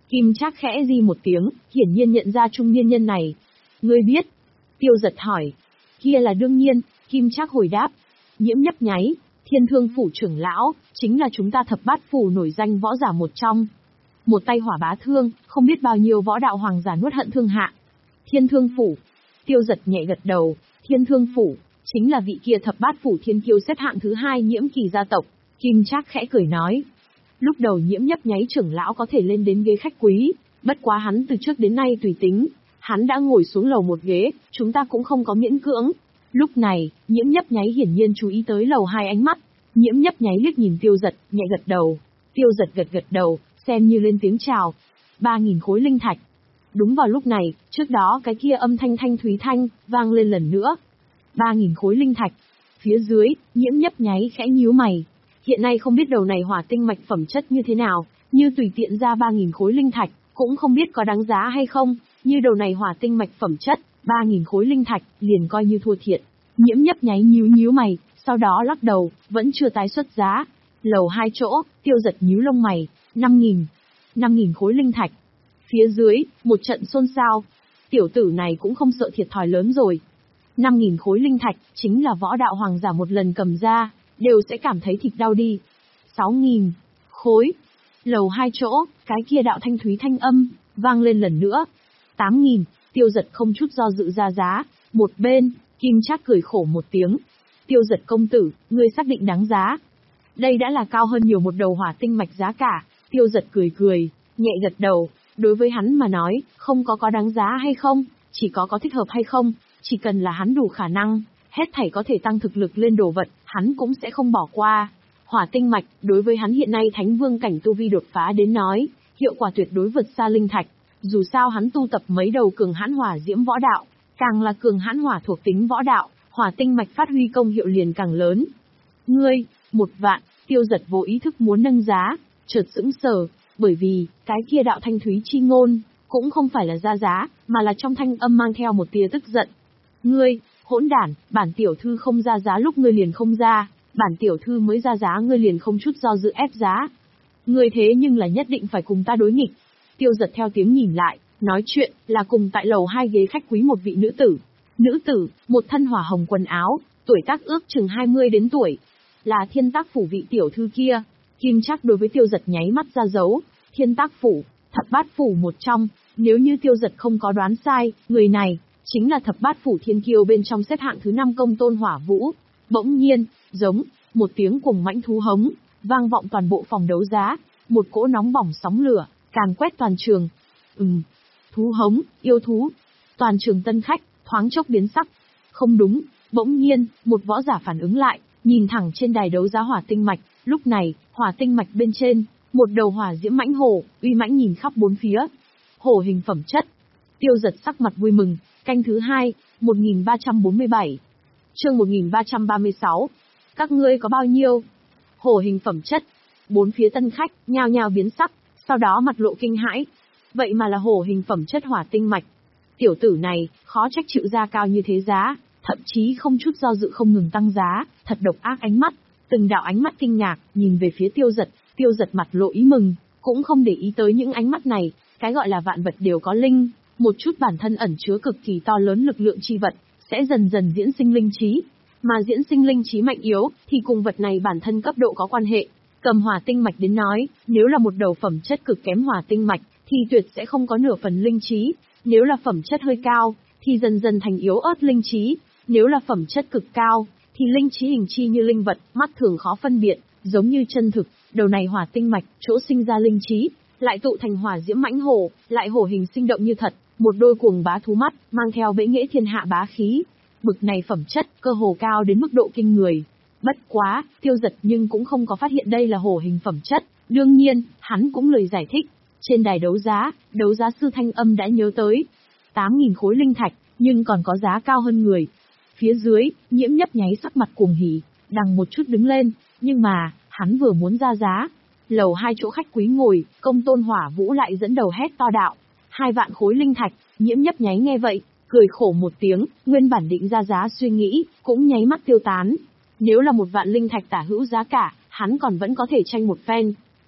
Kim Trác khẽ di một tiếng, hiển nhiên nhận ra trung niên nhân này. Ngươi biết? Tiêu Giật hỏi. Kia là đương nhiên, Kim Trác hồi đáp. Nhiễm nhấp nháy, Thiên Thương Phủ trưởng lão, chính là chúng ta thập bát phủ nổi danh võ giả một trong. Một tay hỏa bá thương, không biết bao nhiêu võ đạo hoàng giả nuốt hận thương hạ. Thiên Thương Phủ. Tiêu Giật nhẹ gật đầu, Thiên Thương Phủ, chính là vị kia thập bát phủ thiên kiêu xếp hạng thứ hai nhiễm kỳ gia tộc. Kim Trác khẽ cười nói. Lúc đầu nhiễm nhấp nháy trưởng lão có thể lên đến ghế khách quý, bất quá hắn từ trước đến nay tùy tính. Hắn đã ngồi xuống lầu một ghế, chúng ta cũng không có miễn cưỡng. Lúc này, nhiễm nhấp nháy hiển nhiên chú ý tới lầu hai ánh mắt. Nhiễm nhấp nháy liếc nhìn Tiêu Giật, nhẹ gật đầu. Tiêu Giật gật gật đầu, xem như lên tiếng chào. Ba nghìn khối linh thạch. Đúng vào lúc này, trước đó cái kia âm thanh thanh thúy thanh, vang lên lần nữa. Ba nghìn khối linh thạch. Phía dưới, nhiễm nhấp nháy khẽ nhíu mày. Hiện nay không biết đầu này hỏa tinh mạch phẩm chất như thế nào, như tùy tiện ra ba nghìn khối linh thạch, cũng không biết có đáng giá hay không, như đầu này hỏa tinh mạch phẩm chất, ba nghìn khối linh thạch, liền coi như thua thiệt. Nhiễm nhấp nháy nhíu nhíu mày, sau đó lắc đầu, vẫn chưa tái xuất giá. Lầu hai chỗ, Tiêu Giật nhíu lông mày, năm nghìn. năm nghìn khối linh thạch. Phía dưới, một trận xôn xao. Tiểu tử này cũng không sợ thiệt thòi lớn rồi. năm nghìn khối linh thạch, chính là võ đạo hoàng giả một lần cầm ra, đều sẽ cảm thấy thịt đau đi. sáu nghìn khối. Lầu hai chỗ, cái kia đạo thanh thúy thanh âm, vang lên lần nữa. tám nghìn, Tiêu Giật không chút do dự ra giá. Một bên, Kim Trác cười khổ một tiếng. Tiêu Giật công tử, ngươi xác định đáng giá. Đây đã là cao hơn nhiều một đầu hỏa tinh mạch giá cả. Tiêu Giật cười cười, nhẹ gật đầu. Đối với hắn mà nói, không có có đáng giá hay không, chỉ có có thích hợp hay không. Chỉ cần là hắn đủ khả năng, hết thảy có thể tăng thực lực lên đồ vật, hắn cũng sẽ không bỏ qua. Hỏa tinh mạch, đối với hắn hiện nay thánh vương cảnh tu vi đột phá đến nói, hiệu quả tuyệt đối vượt xa linh thạch. Dù sao hắn tu tập mấy đầu cường hãn hỏa diễm võ đạo, càng là cường hãn hỏa thuộc tính võ đạo, hỏa tinh mạch phát huy công hiệu liền càng lớn. Ngươi, một vạn, Tiêu Giật vô ý thức muốn nâng giá, chợt sững sờ, bởi vì, cái kia đạo thanh thúy chi ngôn, cũng không phải là ra giá, mà là trong thanh âm mang theo một tia tức giận. Ngươi, hỗn đản, bản tiểu thư không ra giá lúc ngươi liền không ra, bản tiểu thư mới ra giá ngươi liền không chút do dự ép giá. Ngươi thế nhưng là nhất định phải cùng ta đối nghịch. Tiêu Giật theo tiếng nhìn lại, nói chuyện, là cùng tại lầu hai ghế khách quý một vị nữ tử. Nữ tử, một thân hỏa hồng quần áo, tuổi tác ước chừng hai mươi đến tuổi. Là Thiên Tác Phủ vị tiểu thư kia. Kim Trác đối với Tiêu Giật nháy mắt ra dấu. Thiên Tác Phủ, thập bát phủ một trong, nếu như Tiêu Giật không có đoán sai, người này chính là thập bát phủ thiên kiêu bên trong xếp hạng thứ năm Công Tôn Hỏa Vũ. Bỗng nhiên, giống một tiếng cuồng mãnh thú hống, vang vọng toàn bộ phòng đấu giá, một cỗ nóng bỏng sóng lửa càn quét toàn trường. Ừm, thú hống, yêu thú. Toàn trường tân khách thoáng chốc biến sắc. Không đúng, bỗng nhiên, một võ giả phản ứng lại, nhìn thẳng trên đài đấu giá hỏa tinh mạch, lúc này, hỏa tinh mạch bên trên, một đầu hỏa diễm mãnh hổ, uy mãnh nhìn khắp bốn phía. Hổ hình phẩm chất. Tiêu Giật sắc mặt vui mừng, canh thứ hai, một nghìn ba trăm bốn mươi bảy. Chương một nghìn ba trăm ba mươi sáu. Các ngươi có bao nhiêu? Hổ hình phẩm chất. Bốn phía tân khách nhao nhao biến sắc, sau đó mặt lộ kinh hãi. Vậy mà là hổ hình phẩm chất hỏa tinh mạch. Tiểu tử này, khó trách chịu ra cao như thế giá, thậm chí không chút do dự không ngừng tăng giá, thật độc ác ánh mắt. Từng đạo ánh mắt kinh ngạc, nhìn về phía Tiêu Giật, Tiêu Giật mặt lộ ý mừng, cũng không để ý tới những ánh mắt này, cái gọi là vạn vật đều có linh, một chút bản thân ẩn chứa cực kỳ to lớn lực lượng chi vật, sẽ dần dần diễn sinh linh trí, mà diễn sinh linh trí mạnh yếu, thì cùng vật này bản thân cấp độ có quan hệ. Cầm hỏa tinh mạch đến nói, nếu là một đầu phẩm chất cực kém hỏa tinh mạch, thì tuyệt sẽ không có nửa phần linh trí, nếu là phẩm chất hơi cao, thì dần dần thành yếu ớt linh trí, nếu là phẩm chất cực cao, thì linh trí hình chi như linh vật, mắt thường khó phân biệt, giống như chân thực, đầu này hỏa tinh mạch, chỗ sinh ra linh trí, lại tụ thành hỏa diễm mãnh hổ, lại hổ hình sinh động như thật, một đôi cuồng bá thú mắt, mang theo bệ nghệ thiên hạ bá khí. Bực này phẩm chất, cơ hồ cao đến mức độ kinh người. Bất quá, Tiêu Giật nhưng cũng không có phát hiện đây là hổ hình phẩm chất, đương nhiên, hắn cũng lời giải thích. Trên đài đấu giá, đấu giá sư thanh âm đã nhớ tới tám nghìn khối linh thạch, nhưng còn có giá cao hơn người. Phía dưới, Nhiễm nhấp nháy sắc mặt cuồng hỉ, đằng một chút đứng lên, nhưng mà, hắn vừa muốn ra giá. Lầu hai chỗ khách quý ngồi, Công Tôn Hỏa Vũ lại dẫn đầu hét to đạo. Hai vạn khối linh thạch, Nhiễm nhấp nháy nghe vậy, cười khổ một tiếng, nguyên bản định ra giá suy nghĩ, cũng nháy mắt tiêu tán. Nếu là một vạn linh thạch tả hữu giá cả, hắn còn vẫn có thể tranh một phen.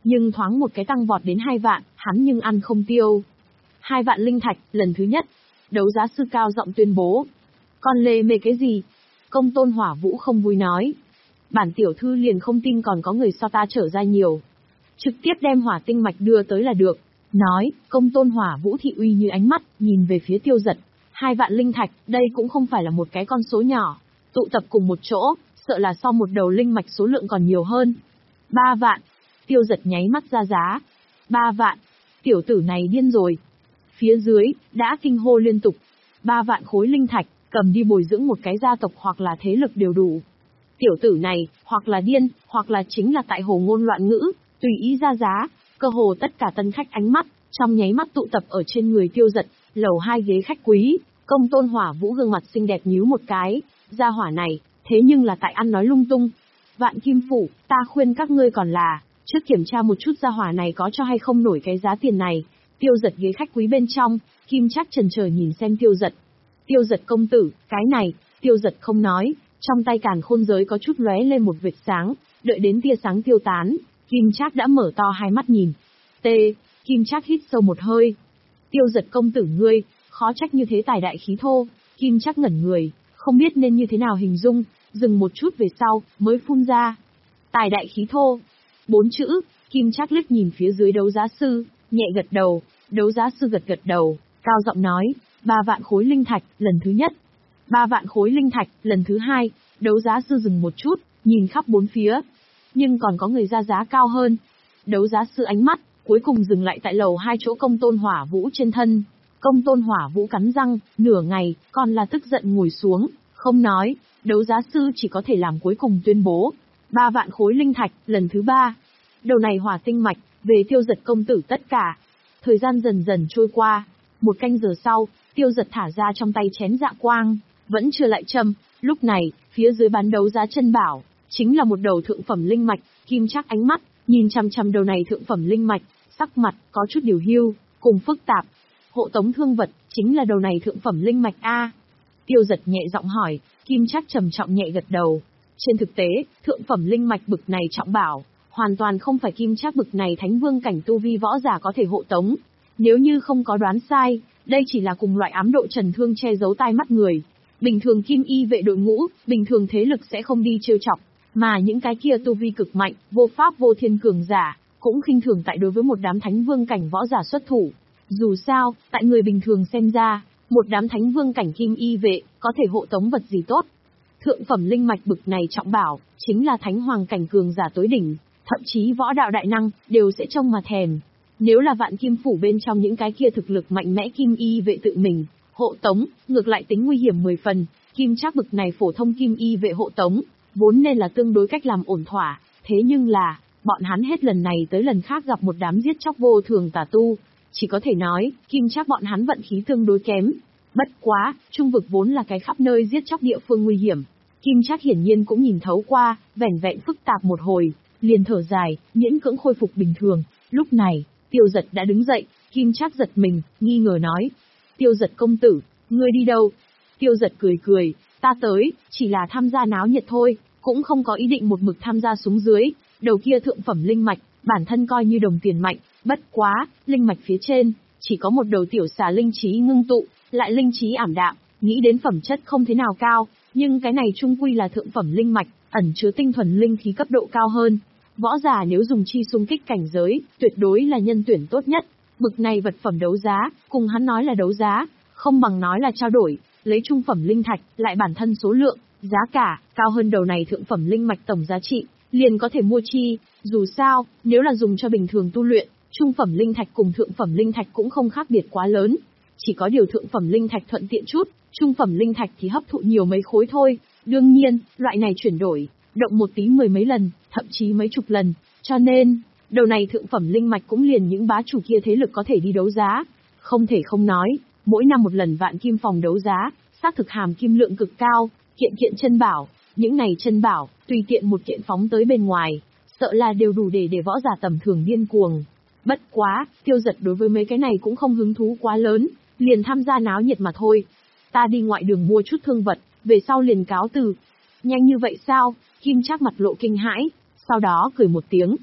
nhưng thoáng một cái tăng vọt đến hai vạn, hắn nhưng ăn không tiêu. Hai vạn linh thạch, lần thứ nhất. Đấu giá sư cao giọng tuyên bố. Con lê mê cái gì? Công tôn Hỏa Vũ không vui nói. Bản tiểu thư liền không tin còn có người so ta trở ra nhiều. Trực tiếp đem hỏa tinh mạch đưa tới là được. Nói, công tôn Hỏa Vũ thị uy như ánh mắt, nhìn về phía Tiêu Dật. Hai vạn linh thạch, đây cũng không phải là một cái con số nhỏ. Tụ tập cùng một chỗ, sợ là so một đầu linh mạch số lượng còn nhiều hơn. Ba vạn. Tiêu Dật nháy mắt ra giá. Ba vạn. Tiểu tử này điên rồi. Phía dưới, đã kinh hô liên tục. Ba vạn khối linh thạch, cầm đi bồi dưỡng một cái gia tộc hoặc là thế lực đều đủ. Tiểu tử này, hoặc là điên, hoặc là chính là tại hồ ngôn loạn ngữ, tùy ý ra giá. Cơ hồ tất cả tân khách ánh mắt, trong nháy mắt tụ tập ở trên người Tiêu Dật, lầu hai ghế khách quý. Công tôn Hỏa Vũ gương mặt xinh đẹp nhíu một cái, gia hỏa này, thế nhưng là tại ăn nói lung tung. Vạn Kim Phủ, ta khuyên các ngươi còn là, trước kiểm tra một chút gia hỏa này có cho hay không nổi cái giá tiền này. Tiêu Dật ghế khách quý bên trong, Kim Trác chần chờ nhìn xem Tiêu Dật. Tiêu Dật công tử, cái này, Tiêu Dật không nói, trong tay càn khôn giới có chút lóe lên một vệt sáng, đợi đến tia sáng tiêu tán, Kim Trác đã mở to hai mắt nhìn. T, Kim Trác hít sâu một hơi. Tiêu Dật công tử ngươi, khó trách như thế tài đại khí thô. Kim Trác ngẩn người, không biết nên như thế nào hình dung, dừng một chút về sau, mới phun ra. Tài đại khí thô. Bốn chữ, Kim Trác liếc nhìn phía dưới đấu giá sư, nhẹ gật đầu, đấu giá sư gật gật đầu, cao giọng nói, ba vạn khối linh thạch, lần thứ nhất. Ba vạn khối linh thạch, lần thứ hai, đấu giá sư dừng một chút, nhìn khắp bốn phía. Nhưng còn có người ra giá cao hơn. Đấu giá sư ánh mắt, cuối cùng dừng lại tại lầu hai chỗ công tôn Hỏa Vũ trên thân. Công tôn Hỏa Vũ cắn răng, nửa ngày, còn là tức giận ngồi xuống, không nói, đấu giá sư chỉ có thể làm cuối cùng tuyên bố. Ba vạn khối linh thạch, lần thứ ba. Đầu này hỏa tinh mạch, về Tiêu Dật công tử tất cả. Thời gian dần dần trôi qua, một canh giờ sau, Tiêu Dật thả ra trong tay chén dạ quang, vẫn chưa lại châm, lúc này, phía dưới bán đấu giá chân bảo, chính là một đầu thượng phẩm linh mạch. Kim Trác ánh mắt, nhìn chằm chằm đầu này thượng phẩm linh mạch, sắc mặt có chút điều hiu, cùng phức tạp. Hộ tống thương vật, chính là đầu này thượng phẩm linh mạch A. Tiêu Dật nhẹ giọng hỏi, Kim Trác trầm trọng nhẹ gật đầu. Trên thực tế, thượng phẩm linh mạch bực này trọng bảo, hoàn toàn không phải Kim Trác bực này thánh vương cảnh tu vi võ giả có thể hộ tống. Nếu như không có đoán sai, đây chỉ là cùng loại ám độ trần thương che giấu tai mắt người. Bình thường kim y vệ đội ngũ, bình thường thế lực sẽ không đi trêu chọc, mà những cái kia tu vi cực mạnh, vô pháp vô thiên cường giả, cũng khinh thường tại đối với một đám thánh vương cảnh võ giả xuất thủ. Dù sao, tại người bình thường xem ra, một đám thánh vương cảnh kim y vệ, có thể hộ tống vật gì tốt. Thượng phẩm linh mạch bực này trọng bảo, chính là thánh hoàng cảnh cường giả tối đỉnh, thậm chí võ đạo đại năng, đều sẽ trông mà thèm. Nếu là Vạn Kim Phủ bên trong những cái kia thực lực mạnh mẽ kim y vệ tự mình, hộ tống, ngược lại tính nguy hiểm mười phần. Kim Trác bực này phổ thông kim y vệ hộ tống, vốn nên là tương đối cách làm ổn thỏa, thế nhưng là, bọn hắn hết lần này tới lần khác gặp một đám giết chóc vô thường tà tu, chỉ có thể nói, Kim Trác bọn hắn vận khí tương đối kém. Bất quá, trung vực vốn là cái khắp nơi giết chóc địa phương nguy hiểm. Kim Trác hiển nhiên cũng nhìn thấu qua, vẻn vẹn phức tạp một hồi, liền thở dài, miễn cưỡng khôi phục bình thường. Lúc này, Tiêu Dật đã đứng dậy, Kim Trác giật mình, nghi ngờ nói. Tiêu Dật công tử, ngươi đi đâu? Tiêu Dật cười cười, ta tới, chỉ là tham gia náo nhiệt thôi, cũng không có ý định một mực tham gia xuống dưới. Đầu kia thượng phẩm linh mạch, bản thân coi như đồng tiền mạnh, bất quá, linh mạch phía trên, chỉ có một đầu tiểu xà linh trí ngưng tụ, lại linh trí ảm đạm, nghĩ đến phẩm chất không thế nào cao, nhưng cái này chung quy là thượng phẩm linh mạch, ẩn chứa tinh thuần linh khí cấp độ cao hơn. Võ giả nếu dùng chi xung kích cảnh giới, tuyệt đối là nhân tuyển tốt nhất. Bực này vật phẩm đấu giá, cùng hắn nói là đấu giá, không bằng nói là trao đổi, lấy trung phẩm linh thạch, lại bản thân số lượng, giá cả, cao hơn đầu này thượng phẩm linh mạch tổng giá trị, liền có thể mua chi. Dù sao, nếu là dùng cho bình thường tu luyện, trung phẩm linh thạch cùng thượng phẩm linh thạch cũng không khác biệt quá lớn. Chỉ có điều thượng phẩm linh thạch thuận tiện chút, trung phẩm linh thạch thì hấp thụ nhiều mấy khối thôi. Đương nhiên, loại này chuyển đổi, động một tí mười mấy lần, thậm chí mấy chục lần, cho nên, đầu này thượng phẩm linh mạch cũng liền những bá chủ kia thế lực có thể đi đấu giá. Không thể không nói, mỗi năm một lần Vạn Kim phòng đấu giá, xác thực hàm kim lượng cực cao, kiện kiện chân bảo, những này chân bảo, tùy tiện một kiện phóng tới bên ngoài, sợ là đều đủ để để võ giả tầm thường điên cuồng. Bất quá, Tiêu Dật đối với mấy cái này cũng không hứng thú quá lớn, liền tham gia náo nhiệt mà thôi. Ta đi ngoại đường mua chút thương vật, về sau liền cáo từ. Nhanh như vậy sao? Kim Trác mặt lộ kinh hãi, sau đó cười một tiếng.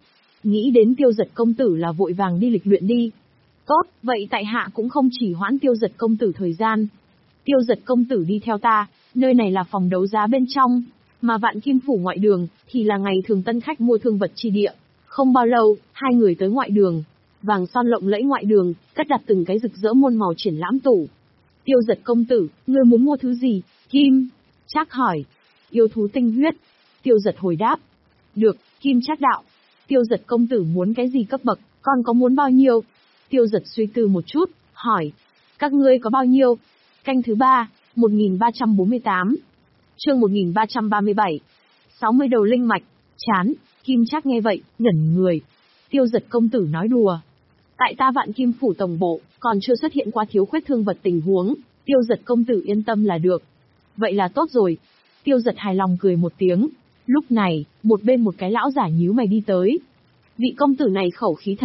Nghĩ đến Tiêu Giật công tử là vội vàng đi lịch luyện đi. Tốt, vậy tại hạ cũng không chỉ hoãn Tiêu Giật công tử thời gian. Tiêu Giật công tử đi theo ta, nơi này là phòng đấu giá bên trong, mà Vạn Kim phủ ngoại đường thì là ngày thường tân khách mua thương vật chi địa. Không bao lâu, hai người tới ngoại đường, vàng son lộng lẫy ngoại đường, cất đặt từng cái rực rỡ muôn màu triển lãm tủ. Tiêu Giật công tử, ngươi muốn mua thứ gì? Kim Trác hỏi. Yêu thú tinh huyết. Tiêu Giật hồi đáp. Được, Kim Trác đạo. Tiêu Giật công tử muốn cái gì cấp bậc, còn có muốn bao nhiêu? Tiêu Giật suy tư một chút, hỏi. Các ngươi có bao nhiêu? Canh thứ ba, một nghìn ba trăm bốn mươi tám. Chương một nghìn ba trăm ba mươi bảy. sáu mươi đầu linh mạch. Chán. Kim Trác nghe vậy, ngẩn người. Tiêu Giật công tử nói đùa. Tại ta Vạn Kim phủ tổng bộ, còn chưa xuất hiện qua thiếu khuyết thương vật tình huống, Tiêu Giật công tử yên tâm là được. Vậy là tốt rồi. Tiêu Giật hài lòng cười một tiếng. Lúc này, một bên một cái lão giả nhíu mày đi tới. Vị công tử này khẩu khí thật